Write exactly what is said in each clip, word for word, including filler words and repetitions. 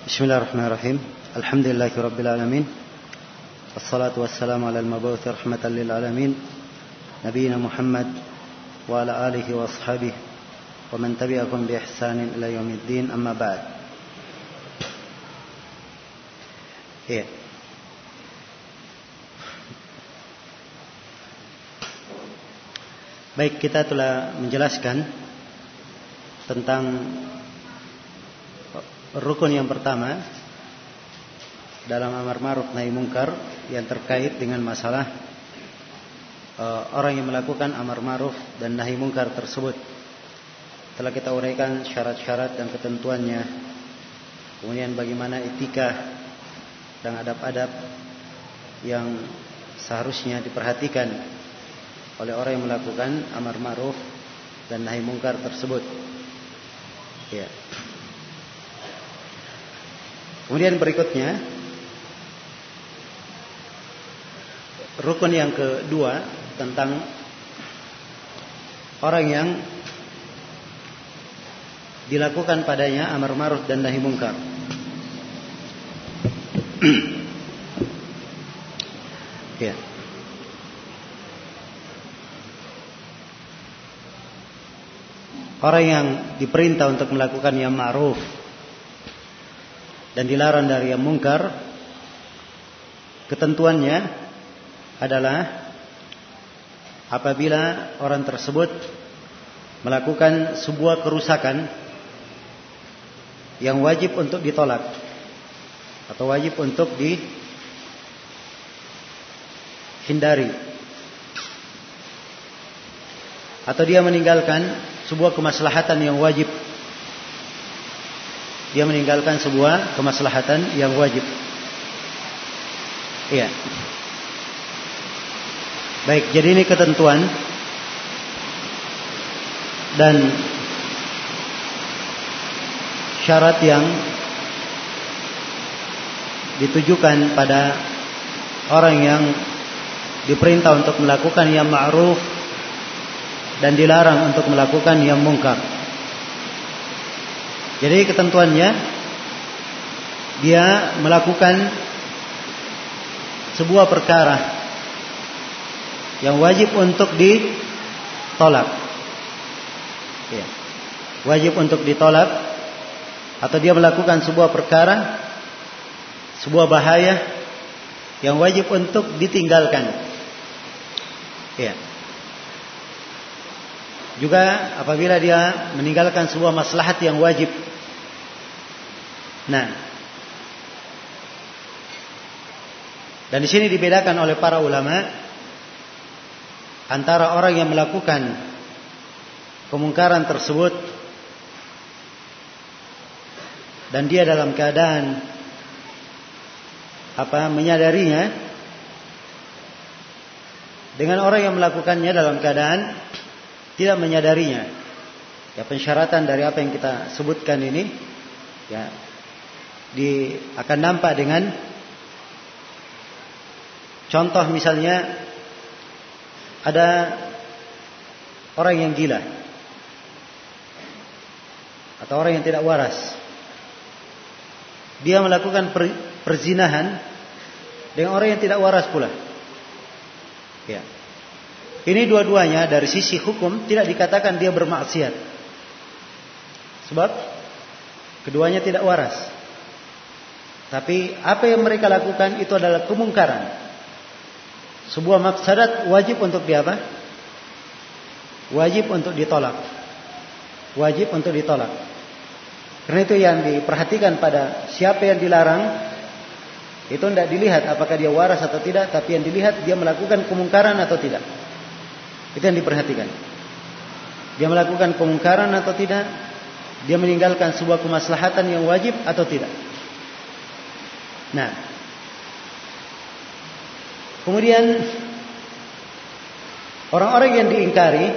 Bismillahirrahmanirrahim. Alhamdulillahirabbil alamin. Wassalatu wassalamu ala al-mab'uts rahmatan lil alamin. Nabiyina Muhammad wa ala alihi wa ashabihi wa man tabi'ahum bi ihsanin ila yaumiddin. Amma ba'd. Ya. Baik, kita telah menjelaskan tentang rukun yang pertama dalam amar ma'ruf nahi munkar yang terkait dengan masalah uh, orang yang melakukan amar ma'ruf dan nahi munkar tersebut. Telah kita uraikan syarat-syarat dan ketentuannya, kemudian bagaimana etika dan adab-adab yang seharusnya diperhatikan oleh orang yang melakukan amar ma'ruf dan nahi munkar tersebut. Ya. Kemudian berikutnya rukun yang kedua tentang orang yang dilakukan padanya amar ma'ruf dan nahi munkar. Ya. Orang yang diperintah untuk melakukan yang ma'ruf dan dilarang dari yang munkar, ketentuannya adalah apabila orang tersebut melakukan sebuah kerusakan yang wajib untuk ditolak atau wajib untuk dihindari, atau dia meninggalkan sebuah kemaslahatan yang wajib. Dia meninggalkan sebuah kemaslahatan yang wajib. Iya. Baik, jadi ini ketentuan dan syarat yang ditujukan pada orang yang diperintah untuk melakukan yang ma'ruf dan dilarang untuk melakukan yang munkar. Jadi ketentuannya, dia melakukan sebuah perkara yang wajib untuk ditolak. Ya. Wajib untuk ditolak, atau dia melakukan sebuah perkara, sebuah bahaya yang wajib untuk ditinggalkan. Ya. Juga apabila dia meninggalkan sebuah maslahat yang wajib. Nah, dan di sini dibedakan oleh para ulama antara orang yang melakukan kemungkaran tersebut dan dia dalam keadaan apa menyadarinya, dengan orang yang melakukannya dalam keadaan tidak menyadarinya. Ya, pensyaratan dari apa yang kita sebutkan ini ya di akan nampak dengan contoh, misalnya ada orang yang gila atau orang yang tidak waras. Dia melakukan per, perzinahan dengan orang yang tidak waras pula. Ya. Ini dua-duanya dari sisi hukum tidak dikatakan dia bermaksiat, sebab keduanya tidak waras. Tapi apa yang mereka lakukan itu adalah kemungkaran, sebuah mafsadat wajib untuk di apa? Wajib untuk ditolak. Wajib untuk ditolak. Karena itu yang diperhatikan pada siapa yang dilarang, itu tidak dilihat apakah dia waras atau tidak, tapi yang dilihat dia melakukan kemungkaran atau tidak. Itu yang diperhatikan. Dia melakukan kemungkaran atau tidak, dia meninggalkan sebuah kemaslahatan yang wajib atau tidak. Nah, kemudian orang-orang yang diingkari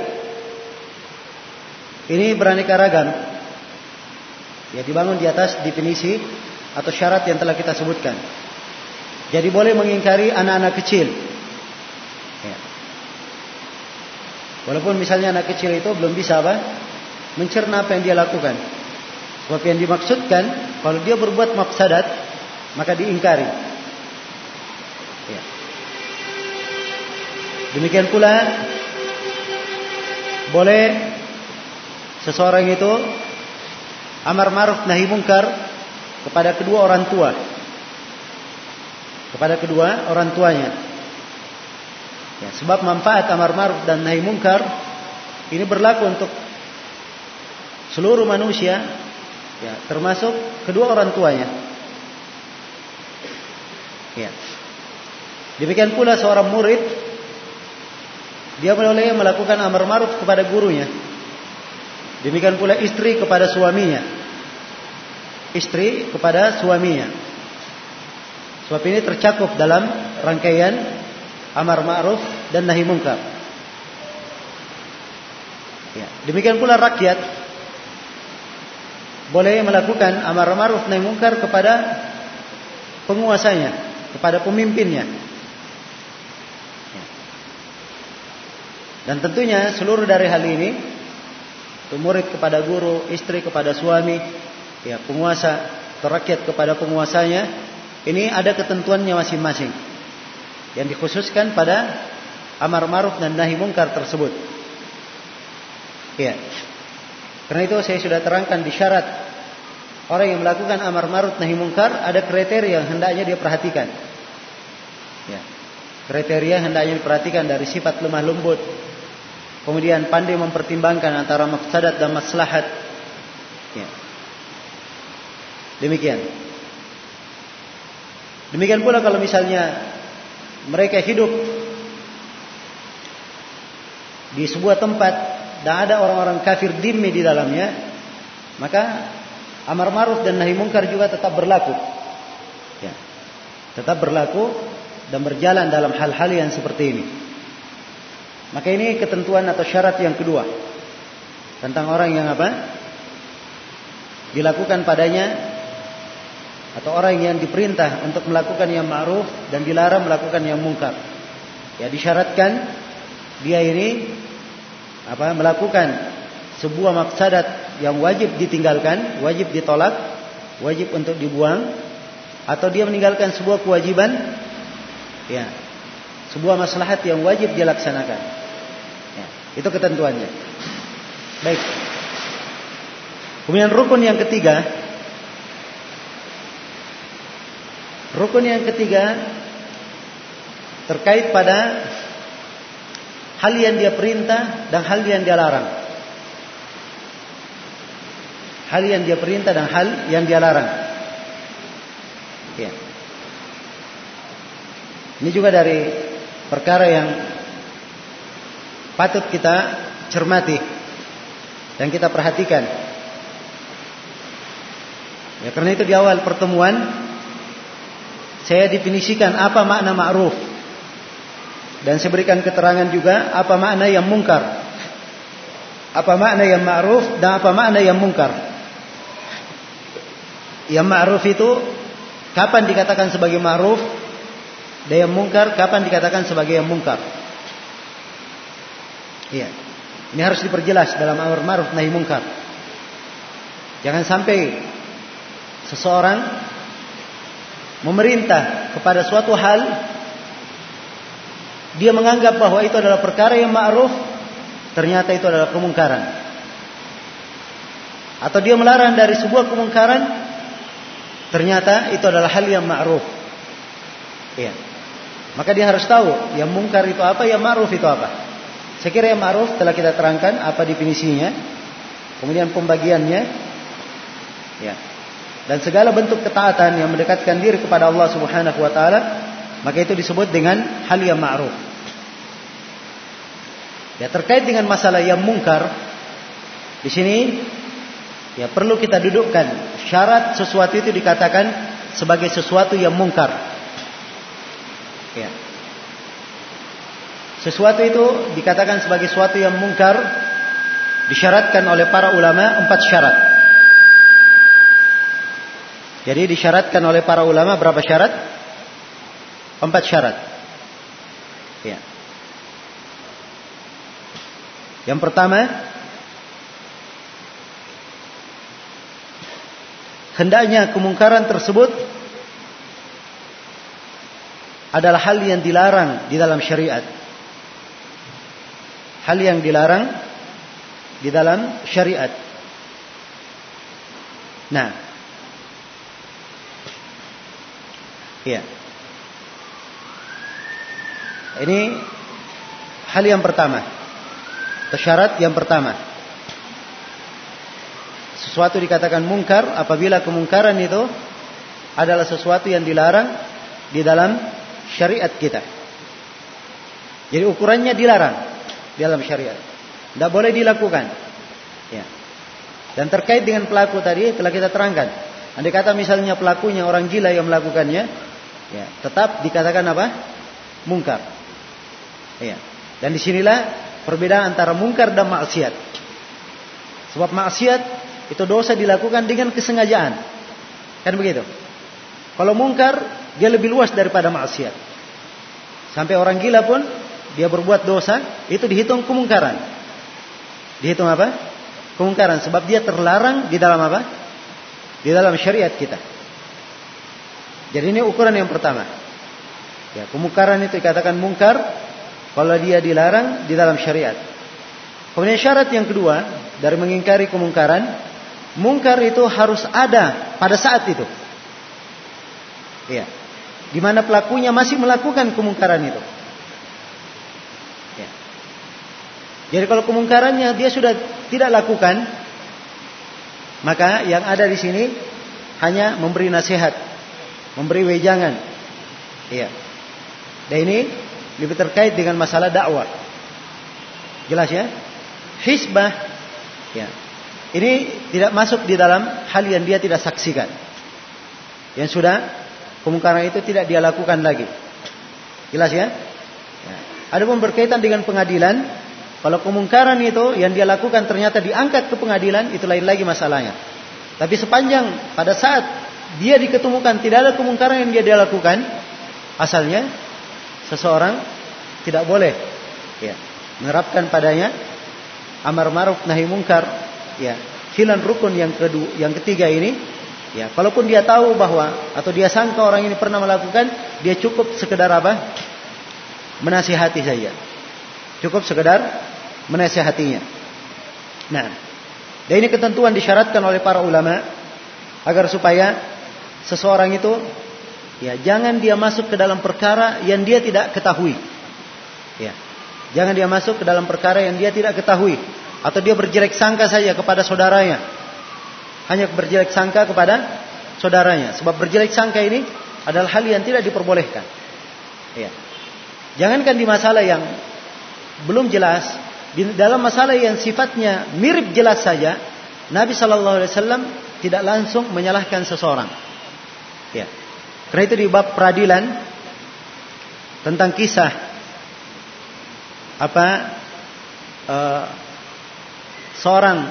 ini beraneka ragam. Ya, dibangun di atas definisi atau syarat yang telah kita sebutkan. Jadi boleh mengingkari anak-anak kecil. Ya. Walaupun misalnya anak kecil itu belum bisa apa? Mencerna apa yang dia lakukan. Sebab yang dimaksudkan kalau dia berbuat mafsadat maka diingkari. Ya. Demikian pula boleh seseorang itu amar ma'ruf nahi munkar kepada kedua orang tua. Kepada kedua orang tuanya. Ya, sebab manfaat amar ma'ruf dan nahi munkar ini berlaku untuk seluruh manusia, ya, termasuk kedua orang tuanya. Ya. Demikian pula seorang murid, dia boleh melakukan amar ma'ruf kepada gurunya. Demikian pula istri kepada suaminya. Istri kepada suaminya. Sebab ini tercakup dalam rangkaian amar ma'ruf dan nahi munkar. Ya. Demikian pula rakyat boleh melakukan amar ma'ruf nahi munkar kepada penguasanya, kepada pemimpinnya. Ya. Dan tentunya seluruh dari hal ini, murid kepada guru, istri kepada suami, ya, penguasa atau rakyat kepada penguasanya, ini ada ketentuannya masing-masing yang dikhususkan pada amar ma'ruf dan nahi munkar tersebut. Ya. Karena itu saya sudah terangkan di syarat orang yang melakukan amar ma'ruf nahi munkar ada kriteria yang hendaknya dia perhatikan. Ya. Kriteria hendaknya diperhatikan dari sifat lemah lembut, kemudian pandai mempertimbangkan antara mafsadat dan maslahat. Ya. Demikian. Demikian pula kalau misalnya mereka hidup di sebuah tempat dan ada orang-orang kafir dhimmi di dalamnya, maka amar ma'ruf dan nahi munkar juga tetap berlaku. Ya. Tetap berlaku dan berjalan dalam hal-hal yang seperti ini. Maka ini ketentuan atau syarat yang kedua tentang orang yang apa? Dilakukan padanya atau orang yang diperintah untuk melakukan yang ma'ruf dan dilarang melakukan yang munkar. Ya, disyaratkan dia ini apa? Melakukan sebuah mafsadat yang wajib ditinggalkan, wajib ditolak, wajib untuk dibuang, atau dia meninggalkan sebuah kewajiban, ya, sebuah maslahat yang wajib dia laksanakan. Ya, itu ketentuannya. Baik. Kemudian rukun yang ketiga. Rukun yang ketiga terkait pada hal yang dia perintah dan hal yang dia larang. Hal yang dia perintah dan hal yang dia larang. Ya. Ini juga dari perkara yang patut kita cermati dan kita perhatikan. Ya, karena itu di awal pertemuan saya definisikan apa makna ma'ruf dan saya berikan keterangan juga apa makna yang mungkar. Apa makna yang ma'ruf dan apa makna yang mungkar. Yang ma'ruf itu kapan dikatakan sebagai ma'ruf, dan yang mungkar kapan dikatakan sebagai yang mungkar. Iya. Ini harus diperjelas dalam amar ma'ruf nahi munkar. Jangan sampai seseorang memerintah kepada suatu hal, dia menganggap bahwa itu adalah perkara yang ma'ruf, ternyata itu adalah kemungkaran. Atau dia melarang dari sebuah kemungkaran, ternyata itu adalah hal yang ma'ruf. Iya. Maka dia harus tahu yang mungkar itu apa, yang ma'ruf itu apa. Saya kira yang ma'ruf telah kita terangkan apa definisinya, kemudian pembagiannya, ya. Dan segala bentuk ketaatan yang mendekatkan diri kepada Allah Subhanahu wa taala, maka itu disebut dengan hal yang ma'ruf. Ya, terkait dengan masalah yang mungkar, di sini ya perlu kita dudukkan syarat sesuatu itu dikatakan sebagai sesuatu yang mungkar. Ya. Sesuatu itu dikatakan sebagai sesuatu yang mungkar disyaratkan oleh para ulama empat syarat. Jadi disyaratkan oleh para ulama berapa syarat? Empat syarat. Ya. Yang pertama, hendaknya kemungkaran tersebut adalah hal yang dilarang di dalam syariat. Hal yang dilarang di dalam syariat. Nah, ya, ini hal yang pertama, atau syarat yang pertama. Sesuatu dikatakan mungkar apabila kemungkaran itu adalah sesuatu yang dilarang di dalam syariat kita. Jadi ukurannya dilarang di dalam syariat, tidak boleh dilakukan. Ya. Dan terkait dengan pelaku tadi telah kita terangkan. Andai kata misalnya pelakunya orang gila yang melakukannya, ya, tetap dikatakan apa? Mungkar. Ya. Dan disinilah perbedaan antara mungkar dan maksiat. Sebab maksiat itu dosa dilakukan dengan kesengajaan, kan begitu? Kalau mungkar dia lebih luas daripada maksiat. Sampai orang gila pun dia berbuat dosa, itu dihitung kemungkaran. Dihitung apa? Kemungkaran, sebab dia terlarang di dalam apa? Di dalam syariat kita. Jadi ini ukuran yang pertama. Ya, kemungkaran itu dikatakan mungkar kalau dia dilarang di dalam syariat. Kemudian syarat yang kedua dari mengingkari kemungkaran, mungkar itu harus ada pada saat itu. Ya. Di mana pelakunya masih melakukan kemungkaran itu. Ya. Jadi kalau kemungkarannya dia sudah tidak lakukan, maka yang ada di sini hanya memberi nasihat, memberi wejangan. Iya. Dan ini lebih terkait dengan masalah dakwah. Jelas ya? Hisbah, ya. Ini tidak masuk di dalam hal yang dia tidak saksikan. Yang sudah kemungkaran itu tidak dia lakukan lagi. Jelas ya? Ya. Adapun berkaitan dengan pengadilan, kalau kemungkaran itu yang dia lakukan ternyata diangkat ke pengadilan, itu lain lagi masalahnya. Tapi sepanjang pada saat dia diketemukan tidak ada kemungkaran yang dia, dia lakukan, asalnya seseorang tidak boleh ya, menerapkan padanya amar ma'ruf nahi mungkar, ya, filan rukun yang kedua, yang ketiga ini, ya, kalaupun dia tahu bahwa atau dia sangka orang ini pernah melakukan, dia cukup sekedar apa? Menasihati saja. Cukup sekedar menasihatinya. Nah, dan ini ketentuan disyaratkan oleh para ulama agar supaya seseorang itu ya jangan dia masuk ke dalam perkara yang dia tidak ketahui. Ya. Jangan dia masuk ke dalam perkara yang dia tidak ketahui atau dia berjelek sangka saja kepada saudaranya. Hanya berjelek sangka kepada saudaranya. Sebab berjelek sangka ini adalah hal yang tidak diperbolehkan. Ya. Jangankan di masalah yang belum jelas, di dalam masalah yang sifatnya mirip jelas saja, Nabi Shallallahu Alaihi Wasallam tidak langsung menyalahkan seseorang. Ya. Karena itu di bab peradilan tentang kisah apa uh, seorang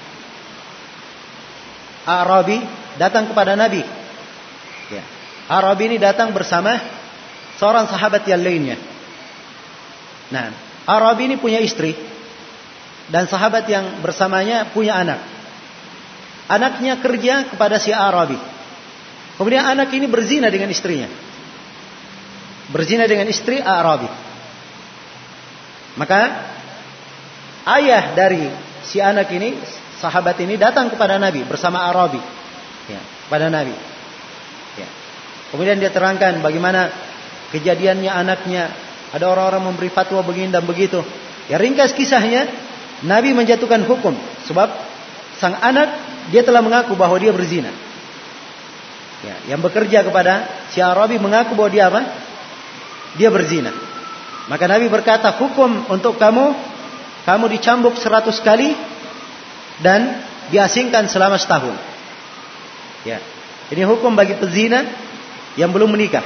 Arabi datang kepada Nabi. Ya. Arabi ini datang bersama seorang sahabat yang lainnya. Nah, Arabi ini punya istri dan sahabat yang bersamanya punya anak. Anaknya kerja kepada si Arabi. Kemudian anak ini berzina dengan istrinya. Berzina dengan istri Arabi. Maka ayah dari si anak ini, sahabat ini datang kepada Nabi bersama Arabi. Ya, kepada Nabi. Ya. Kemudian dia terangkan bagaimana kejadiannya anaknya. Ada orang-orang memberi fatwa begini dan begitu. Ya, ringkas kisahnya, Nabi menjatuhkan hukum. Sebab sang anak dia telah mengaku bahwa dia berzina. Ya, yang bekerja kepada si Arabi mengaku bahwa dia apa? Dia berzina. Maka Nabi berkata, hukum untuk kamu, kamu dicambuk seratus kali dan diasingkan selama setahun. Ya, ini hukum bagi pezina yang belum menikah.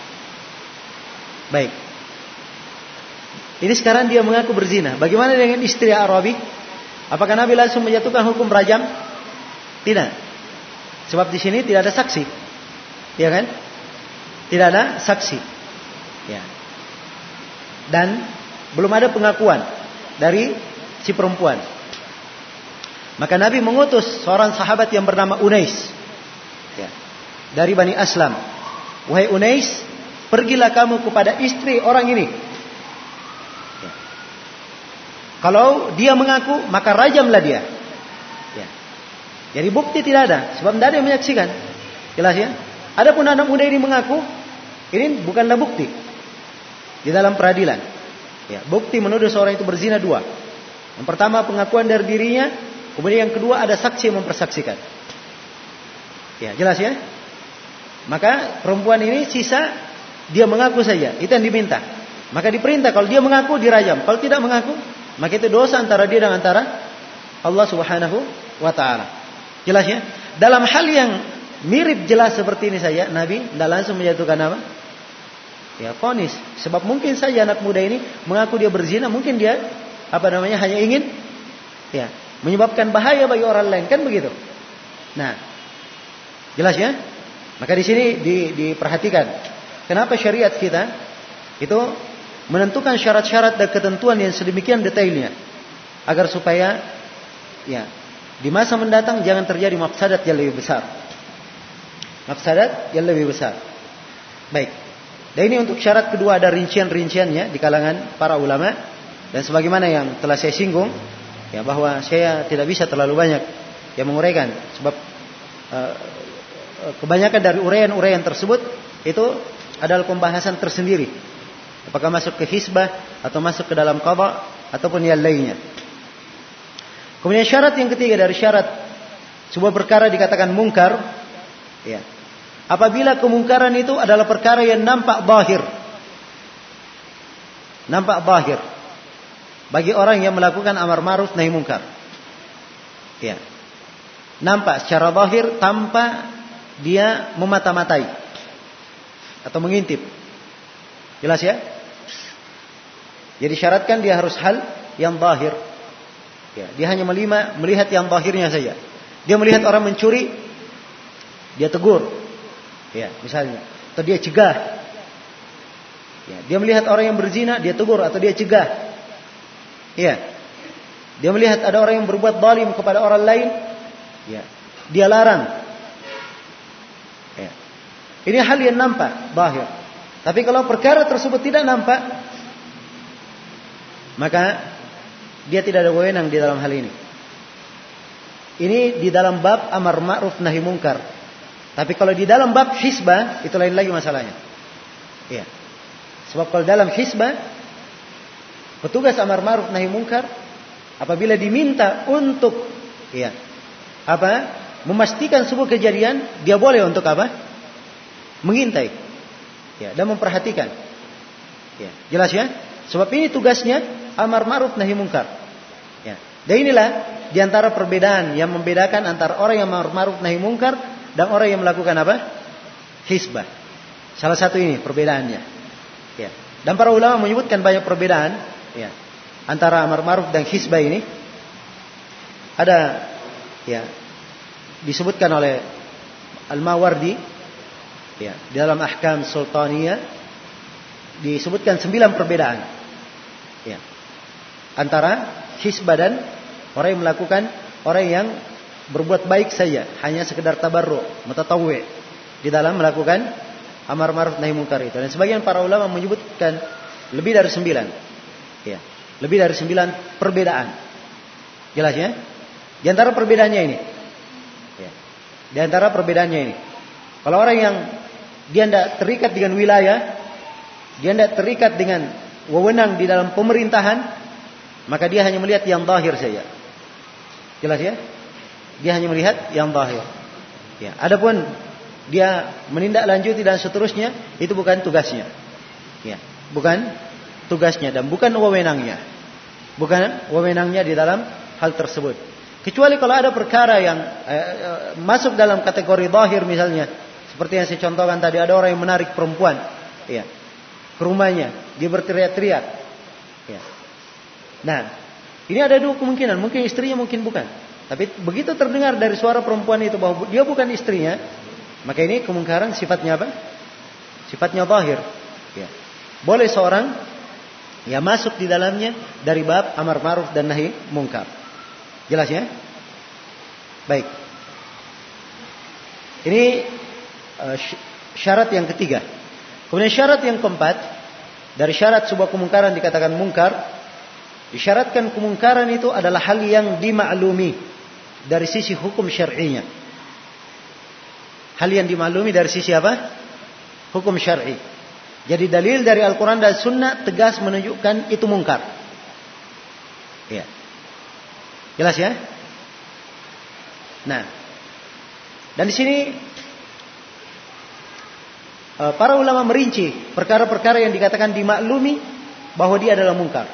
Baik. Ini sekarang dia mengaku berzina. Bagaimana dengan istri Arabi? Apakah Nabi langsung menjatuhkan hukum rajam? Tidak. Sebab di sini tidak ada saksi. Ya kan? Tidak ada saksi. Ya. Dan belum ada pengakuan dari si perempuan. Maka Nabi mengutus seorang sahabat yang bernama Unais. dari Bani Aslam, wahai Unais, pergilah kamu kepada istri orang ini. Ya. Kalau dia mengaku, maka rajamlah dia. Ya. Jadi bukti tidak ada, sebab tidak ada yang menyaksikan. Jelas ya? Adapun anak muda ini mengaku, ini bukanlah bukti di dalam peradilan. Ya, bukti menuduh seorang itu berzina dua. Yang pertama pengakuan dari dirinya, kemudian yang kedua ada saksi yang mempersaksikan. Ya, jelas ya? Maka perempuan ini sisa dia mengaku saja, itu yang diminta. Maka diperintah kalau dia mengaku dirajam, kalau tidak mengaku maka itu dosa antara dia dan antara Allah Subhanahu wa taala. Jelas ya? Dalam hal yang mirip jelas seperti ini saja, Nabi tidak langsung menjatuhkan apa? Ya, vonis. Sebab mungkin saja anak muda ini mengaku dia berzina, mungkin dia apa namanya hanya ingin ya, menyebabkan bahaya bagi orang lain, kan begitu. Nah, jelas ya? Maka di sini di, diperhatikan kenapa syariat kita itu menentukan syarat-syarat dan ketentuan yang sedemikian detailnya agar supaya ya di masa mendatang jangan terjadi mafsadat yang lebih besar. Mafsadat yang lebih besar. Baik. Dan ini untuk syarat kedua ada rincian-rinciannya di kalangan para ulama dan sebagaimana yang telah saya singgung ya bahwa saya tidak bisa terlalu banyak yang menguraikan sebab uh, kebanyakan dari uraian-uraian tersebut itu adalah pembahasan tersendiri. Apakah masuk ke hisbah atau masuk ke dalam qada ataupun yang lainnya. Kemudian syarat yang ketiga dari syarat sebuah perkara dikatakan mungkar, ya. Apabila kemungkaran itu adalah perkara yang nampak zahir. Nampak zahir bagi orang yang melakukan amar ma'ruf nahi munkar. Ya. Nampak secara zahir tanpa dia memata-matai atau mengintip. Jelas ya? Jadi syaratkan dia harus hal yang zahir. Ya, dia hanya melima, melihat yang zahirnya saja. Dia melihat orang mencuri, dia tegur. Ya, misalnya, atau dia cegah. Ya, dia melihat orang yang berzina, dia tegur atau dia cegah. Ya. Dia melihat ada orang yang berbuat zalim kepada orang lain, ya, dia larang. Ini hal yang nampak, zahir. Tapi kalau perkara tersebut tidak nampak, maka dia tidak ada wewenang di dalam hal ini. Ini di dalam bab amar ma'ruf nahi munkar. Tapi kalau di dalam bab hisbah, itu lain lagi masalahnya. Ya. Sebab kalau dalam hisbah, petugas amar ma'ruf nahi munkar, apabila diminta untuk, ya, apa, memastikan sebuah kejadian, dia boleh untuk apa? Mengintai, ya, dan memperhatikan, ya, jelas ya. Sebab ini tugasnya amar ma'ruf nahi munkar, ya. Dan inilah diantara perbedaan yang membedakan antara orang yang amar ma'ruf nahi munkar dan orang yang melakukan apa? Hisbah. Salah satu ini perbedaannya, ya. Dan para ulama menyebutkan banyak perbedaan, ya, antara amar ma'ruf dan hisbah ini. Ada, ya, disebutkan oleh Al-Mawardi. Ya, di dalam ahkam sultaniyah disebutkan sembilan perbedaan, ya, antara hisbah dan orang yang melakukan, orang yang berbuat baik saja, hanya sekedar tabarru, mutatawwi di dalam melakukan amar ma'ruf nahi munkar itu. Dan sebagian para ulama menyebutkan lebih dari sembilan, ya, lebih dari sembilan perbedaan. Jelas ya? Di antara perbedaannya ini, ya, di antara perbedaannya ini, kalau orang yang dia tidak terikat dengan wilayah, dia tidak terikat dengan wewenang di dalam pemerintahan, maka dia hanya melihat yang zahir saja. Jelas ya? Dia hanya melihat yang zahir. Ya, adapun dia menindaklanjuti dan seterusnya, itu bukan tugasnya. Ya, bukan tugasnya dan bukan wewenangnya. Bukan wewenangnya di dalam hal tersebut. Kecuali kalau ada perkara yang eh, eh, masuk dalam kategori zahir misalnya. Seperti yang saya contohkan tadi, ada orang yang menarik perempuan, ya, ke rumahnya, dia berteriak-teriak. Ya. Nah, ini ada dua kemungkinan, mungkin istrinya, mungkin bukan. Tapi begitu terdengar dari suara perempuan itu bahwa dia bukan istrinya, maka ini kemungkaran sifatnya apa? Sifatnya zahir. Ya. Boleh seorang ya masuk di dalamnya dari bab amar ma'ruf dan nahi munkar. Jelas ya? Baik. Ini uh, syarat yang ketiga. Kemudian syarat yang keempat, dari syarat sebuah kemungkaran dikatakan mungkar, disyaratkan kemungkaran itu adalah hal yang dimaklumi dari sisi hukum syar'inya. Hal yang dimaklumi dari sisi apa? Hukum syar'i. Jadi dalil dari Al-Quran dan Sunnah tegas menunjukkan itu mungkar. Ya. Jelas ya? Nah, dan di sini para ulama merinci perkara-perkara yang dikatakan dimaklumi bahwa dia adalah mungkar.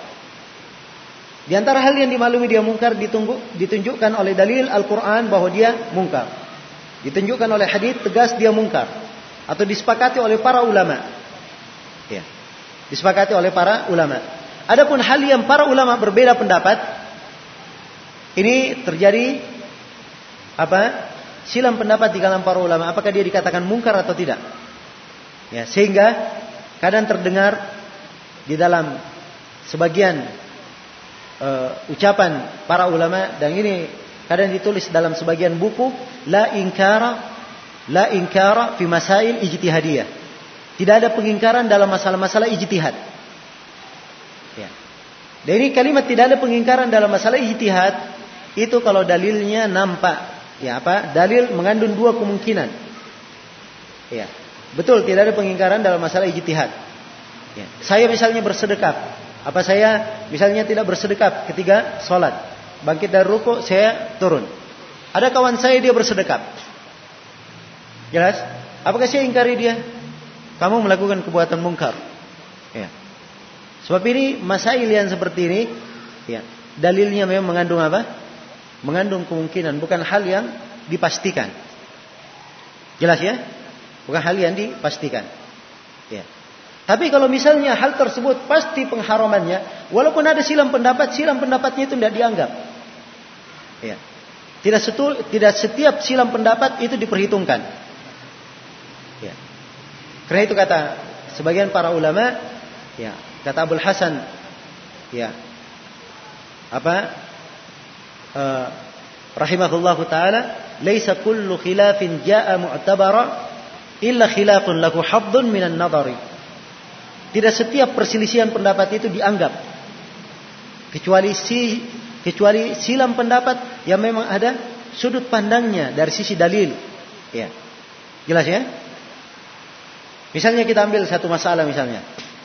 Di antara hal yang dimaklumi dia mungkar ditunggu, ditunjukkan oleh dalil Al-Quran bahwa dia mungkar. Ditunjukkan oleh hadits tegas dia mungkar. Atau disepakati oleh para ulama. Ya. Disepakati oleh para ulama. Adapun hal yang para ulama berbeda pendapat, ini terjadi apa? Silang pendapat di kalangan para ulama. Apakah dia dikatakan mungkar atau tidak? Ya, sehingga kadang terdengar di dalam sebagian uh, ucapan para ulama, dan ini kadang ditulis dalam sebagian buku, la inkara la inkara fi masail ijtihadiyah. Tidak ada pengingkaran dalam masalah-masalah ijtihad. Ya. Dan ini kalimat tidak ada pengingkaran dalam masalah ijtihad itu kalau dalilnya nampak, ya apa? Dalil mengandung dua kemungkinan. Ya. Betul, tidak ada pengingkaran dalam masalah ijtihad. Ya. Saya misalnya bersedekap, apa saya misalnya tidak bersedekap ketika sholat, bangkit dari ruku saya turun. Ada kawan saya dia bersedekap. Jelas? Apakah saya ingkari dia? Kamu melakukan perbuatan mungkar. Ya. Sebab ini masail yang seperti ini, ya, dalilnya memang mengandung apa? Mengandung kemungkinan, bukan hal yang dipastikan. Jelas ya? Bukan hal yang dipastikan. Ya. Tapi kalau misalnya hal tersebut pasti pengharamannya, walaupun ada silang pendapat, silang pendapatnya itu tidak dianggap. Ya. Tidak setul, tidak setiap silang pendapat itu diperhitungkan. Ya. Karena itu kata sebagian para ulama, ya, kata Abul Hasan, ya, apa, uh, rahimahullahu taala, laisa kullu khilafin jaa mu'tabara illa khilafun lahu haddun minan nadari. Tidak setiap perselisihan pendapat itu dianggap, kecuali si kecuali silang pendapat yang memang ada sudut pandangnya dari sisi dalil. Ya. Jelas ya? Misalnya kita ambil satu masalah misalnya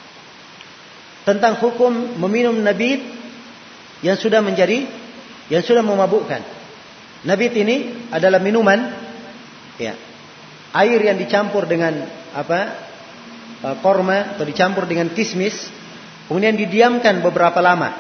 tentang hukum meminum nabit yang sudah menjadi yang sudah memabukkan. Nabit ini adalah minuman, ya, air yang dicampur dengan apa? Korma atau dicampur dengan kismis, kemudian didiamkan beberapa lama.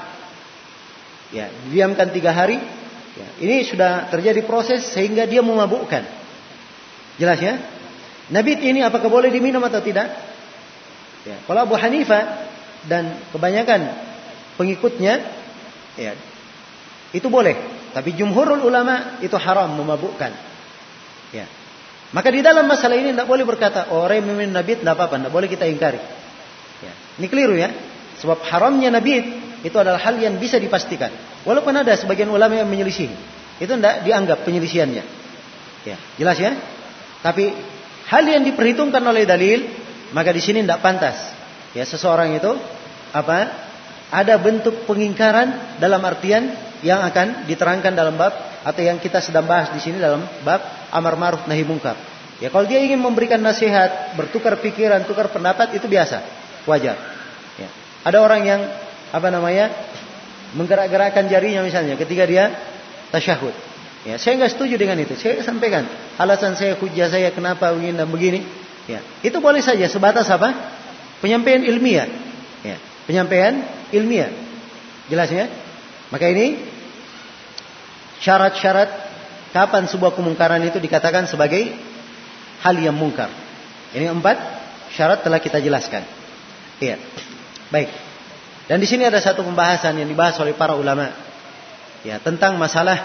Ya, didiamkan tiga hari. Ya, ini sudah terjadi proses sehingga dia memabukkan. Jelas ya? Nabit ini apakah boleh diminum atau tidak? Ya, kalau Abu Hanifah dan kebanyakan pengikutnya, ya, itu boleh. Tapi jumhurul ulama itu haram, memabukkan. Ya. Maka di dalam masalah ini tidak boleh berkata, oh, orang yang minum nabit tidak apa-apa, tidak boleh kita ingkari. Ya. Ini keliru ya. Sebab haramnya nabit itu adalah hal yang bisa dipastikan. Walaupun ada sebagian ulama yang menyelisih, itu tidak dianggap penyelisihannya. Ya, jelas ya. Tapi hal yang diperhitungkan oleh dalil, maka di sini tidak pantas. Ya, seseorang itu apa? Ada bentuk pengingkaran dalam artian yang akan diterangkan dalam bab atau yang kita sedang bahas di sini dalam bab amar ma'ruf nahi munkar. Ya, kalau dia ingin memberikan nasihat, bertukar pikiran, tukar pendapat, itu biasa, wajar. Ya. Ada orang yang apa namanya menggerak-gerakkan jarinya misalnya ketika dia tasyahud. Ya, saya nggak setuju dengan itu. Saya sampaikan alasan saya, hujah saya kenapa begini dan begini. Ya, itu boleh saja sebatas apa? Penyampaian ilmiah. Ya, penyampaian ilmiah. Jelas ya? Maka ini syarat-syarat kapan sebuah kemungkaran itu dikatakan sebagai hal yang mungkar. Ini empat syarat telah kita jelaskan. Iya. Baik. Dan di sini ada satu pembahasan yang dibahas oleh para ulama. Ya, tentang masalah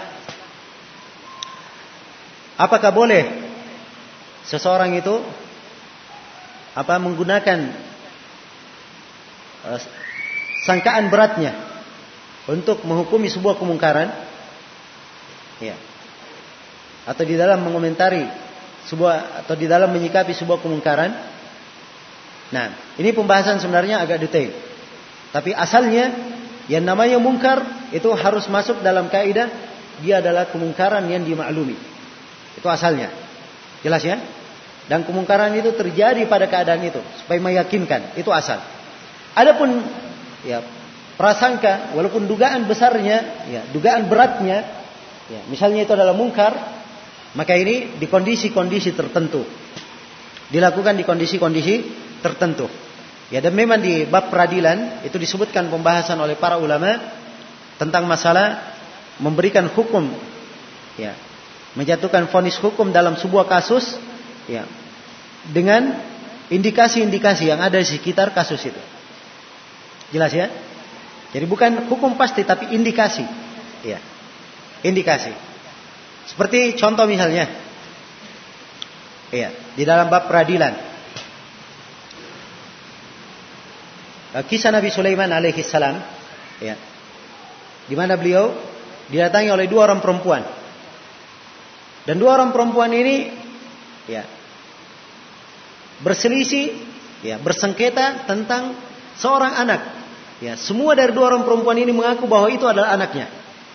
apakah boleh seseorang itu apa menggunakan uh, sangkaan beratnya untuk menghukumi sebuah kemungkaran, ya, atau di dalam mengomentari sebuah atau di dalam menyikapi sebuah kemungkaran. Nah, ini pembahasan sebenarnya agak detail. Tapi asalnya yang namanya mungkar itu harus masuk dalam kaidah dia adalah kemungkaran yang dimaklumi. Itu asalnya. Jelas ya? Dan kemungkaran itu terjadi pada keadaan itu supaya meyakinkan, itu asal. Adapun ya prasangka walaupun dugaan besarnya, ya dugaan beratnya, ya misalnya itu adalah mungkar, maka ini di kondisi-kondisi tertentu. Dilakukan di kondisi-kondisi tertentu. Ya, dan memang di bab peradilan itu disebutkan pembahasan oleh para ulama tentang masalah memberikan hukum, ya, menjatuhkan vonis hukum dalam sebuah kasus, ya, dengan indikasi-indikasi yang ada di sekitar kasus itu. Jelas ya? Jadi bukan hukum pasti tapi indikasi, ya, indikasi. Seperti contoh misalnya, ya, di dalam bab peradilan. Kisah Nabi Sulaiman alaihi salam, ya, di mana beliau didatangi oleh dua orang perempuan, dan dua orang perempuan ini, ya, berselisih, ya, bersengketa tentang seorang anak. Ya, semua dari dua orang perempuan ini mengaku bahwa itu adalah anaknya.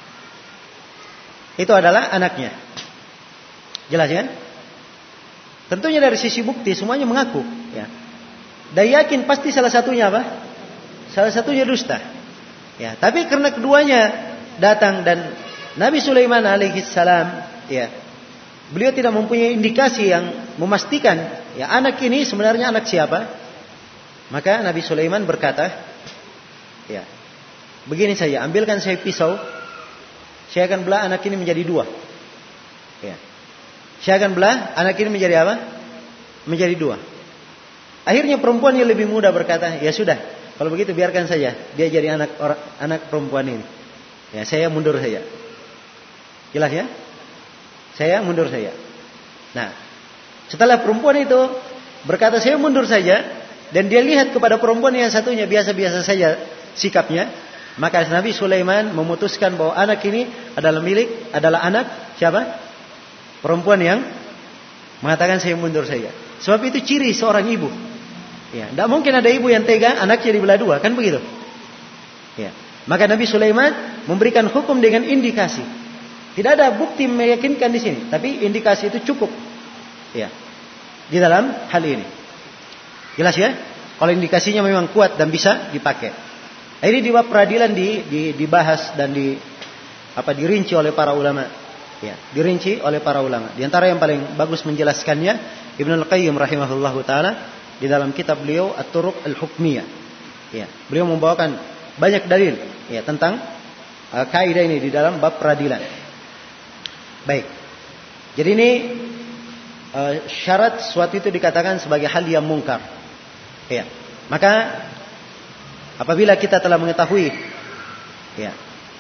Itu adalah anaknya. Jelas ya? Tentunya dari sisi bukti semuanya mengaku, ya. Dan yakin pasti salah satunya apa? Salah satunya dusta. Ya, tapi karena keduanya datang dan Nabi Sulaiman alaihi salam, ya, beliau tidak mempunyai indikasi yang memastikan, ya, anak ini sebenarnya anak siapa. Maka Nabi Sulaiman berkata, ya, begini saja, ambilkan saya pisau, saya akan belah anak ini menjadi dua. Ya, saya akan belah anak ini menjadi apa? Menjadi dua. Akhirnya perempuan yang lebih muda berkata, ya sudah. Kalau begitu biarkan saja dia jadi anak orang, anak perempuan ini. Ya, saya mundur saja. Jelas ya? Saya mundur saja. Nah, setelah perempuan itu berkata saya mundur saja, dan dia lihat kepada perempuan yang satunya biasa-biasa saja sikapnya, maka Nabi Sulaiman memutuskan bahwa anak ini adalah milik, adalah anak siapa? Perempuan yang mengatakan saya mundur saja. Sebab itu ciri seorang ibu. Ya, tidak mungkin ada ibu yang tega anaknya dibelah dua, kan begitu? Ya. Maka Nabi Sulaiman memberikan hukum dengan indikasi. Tidak ada bukti meyakinkan di sini, tapi indikasi itu cukup. Ya. Di dalam hal ini. Jelas ya? Kalau indikasinya memang kuat dan bisa dipakai. Ini di bab peradilan di, di, dibahas dan di apa dirinci oleh para ulama. Ya, dirinci oleh para ulama. Di antara yang paling bagus menjelaskannya Ibnu Al-Qayyim rahimahullahu taala di dalam kitab beliau At-Turuq Al-Hukmiyah. Ya, beliau membawakan banyak dalil, ya, tentang uh, kaidah ini di dalam bab peradilan. Baik. Jadi ini uh, syarat sesuatu itu dikatakan sebagai hal yang mungkar. Ya. Maka apabila kita telah mengetahui, ya,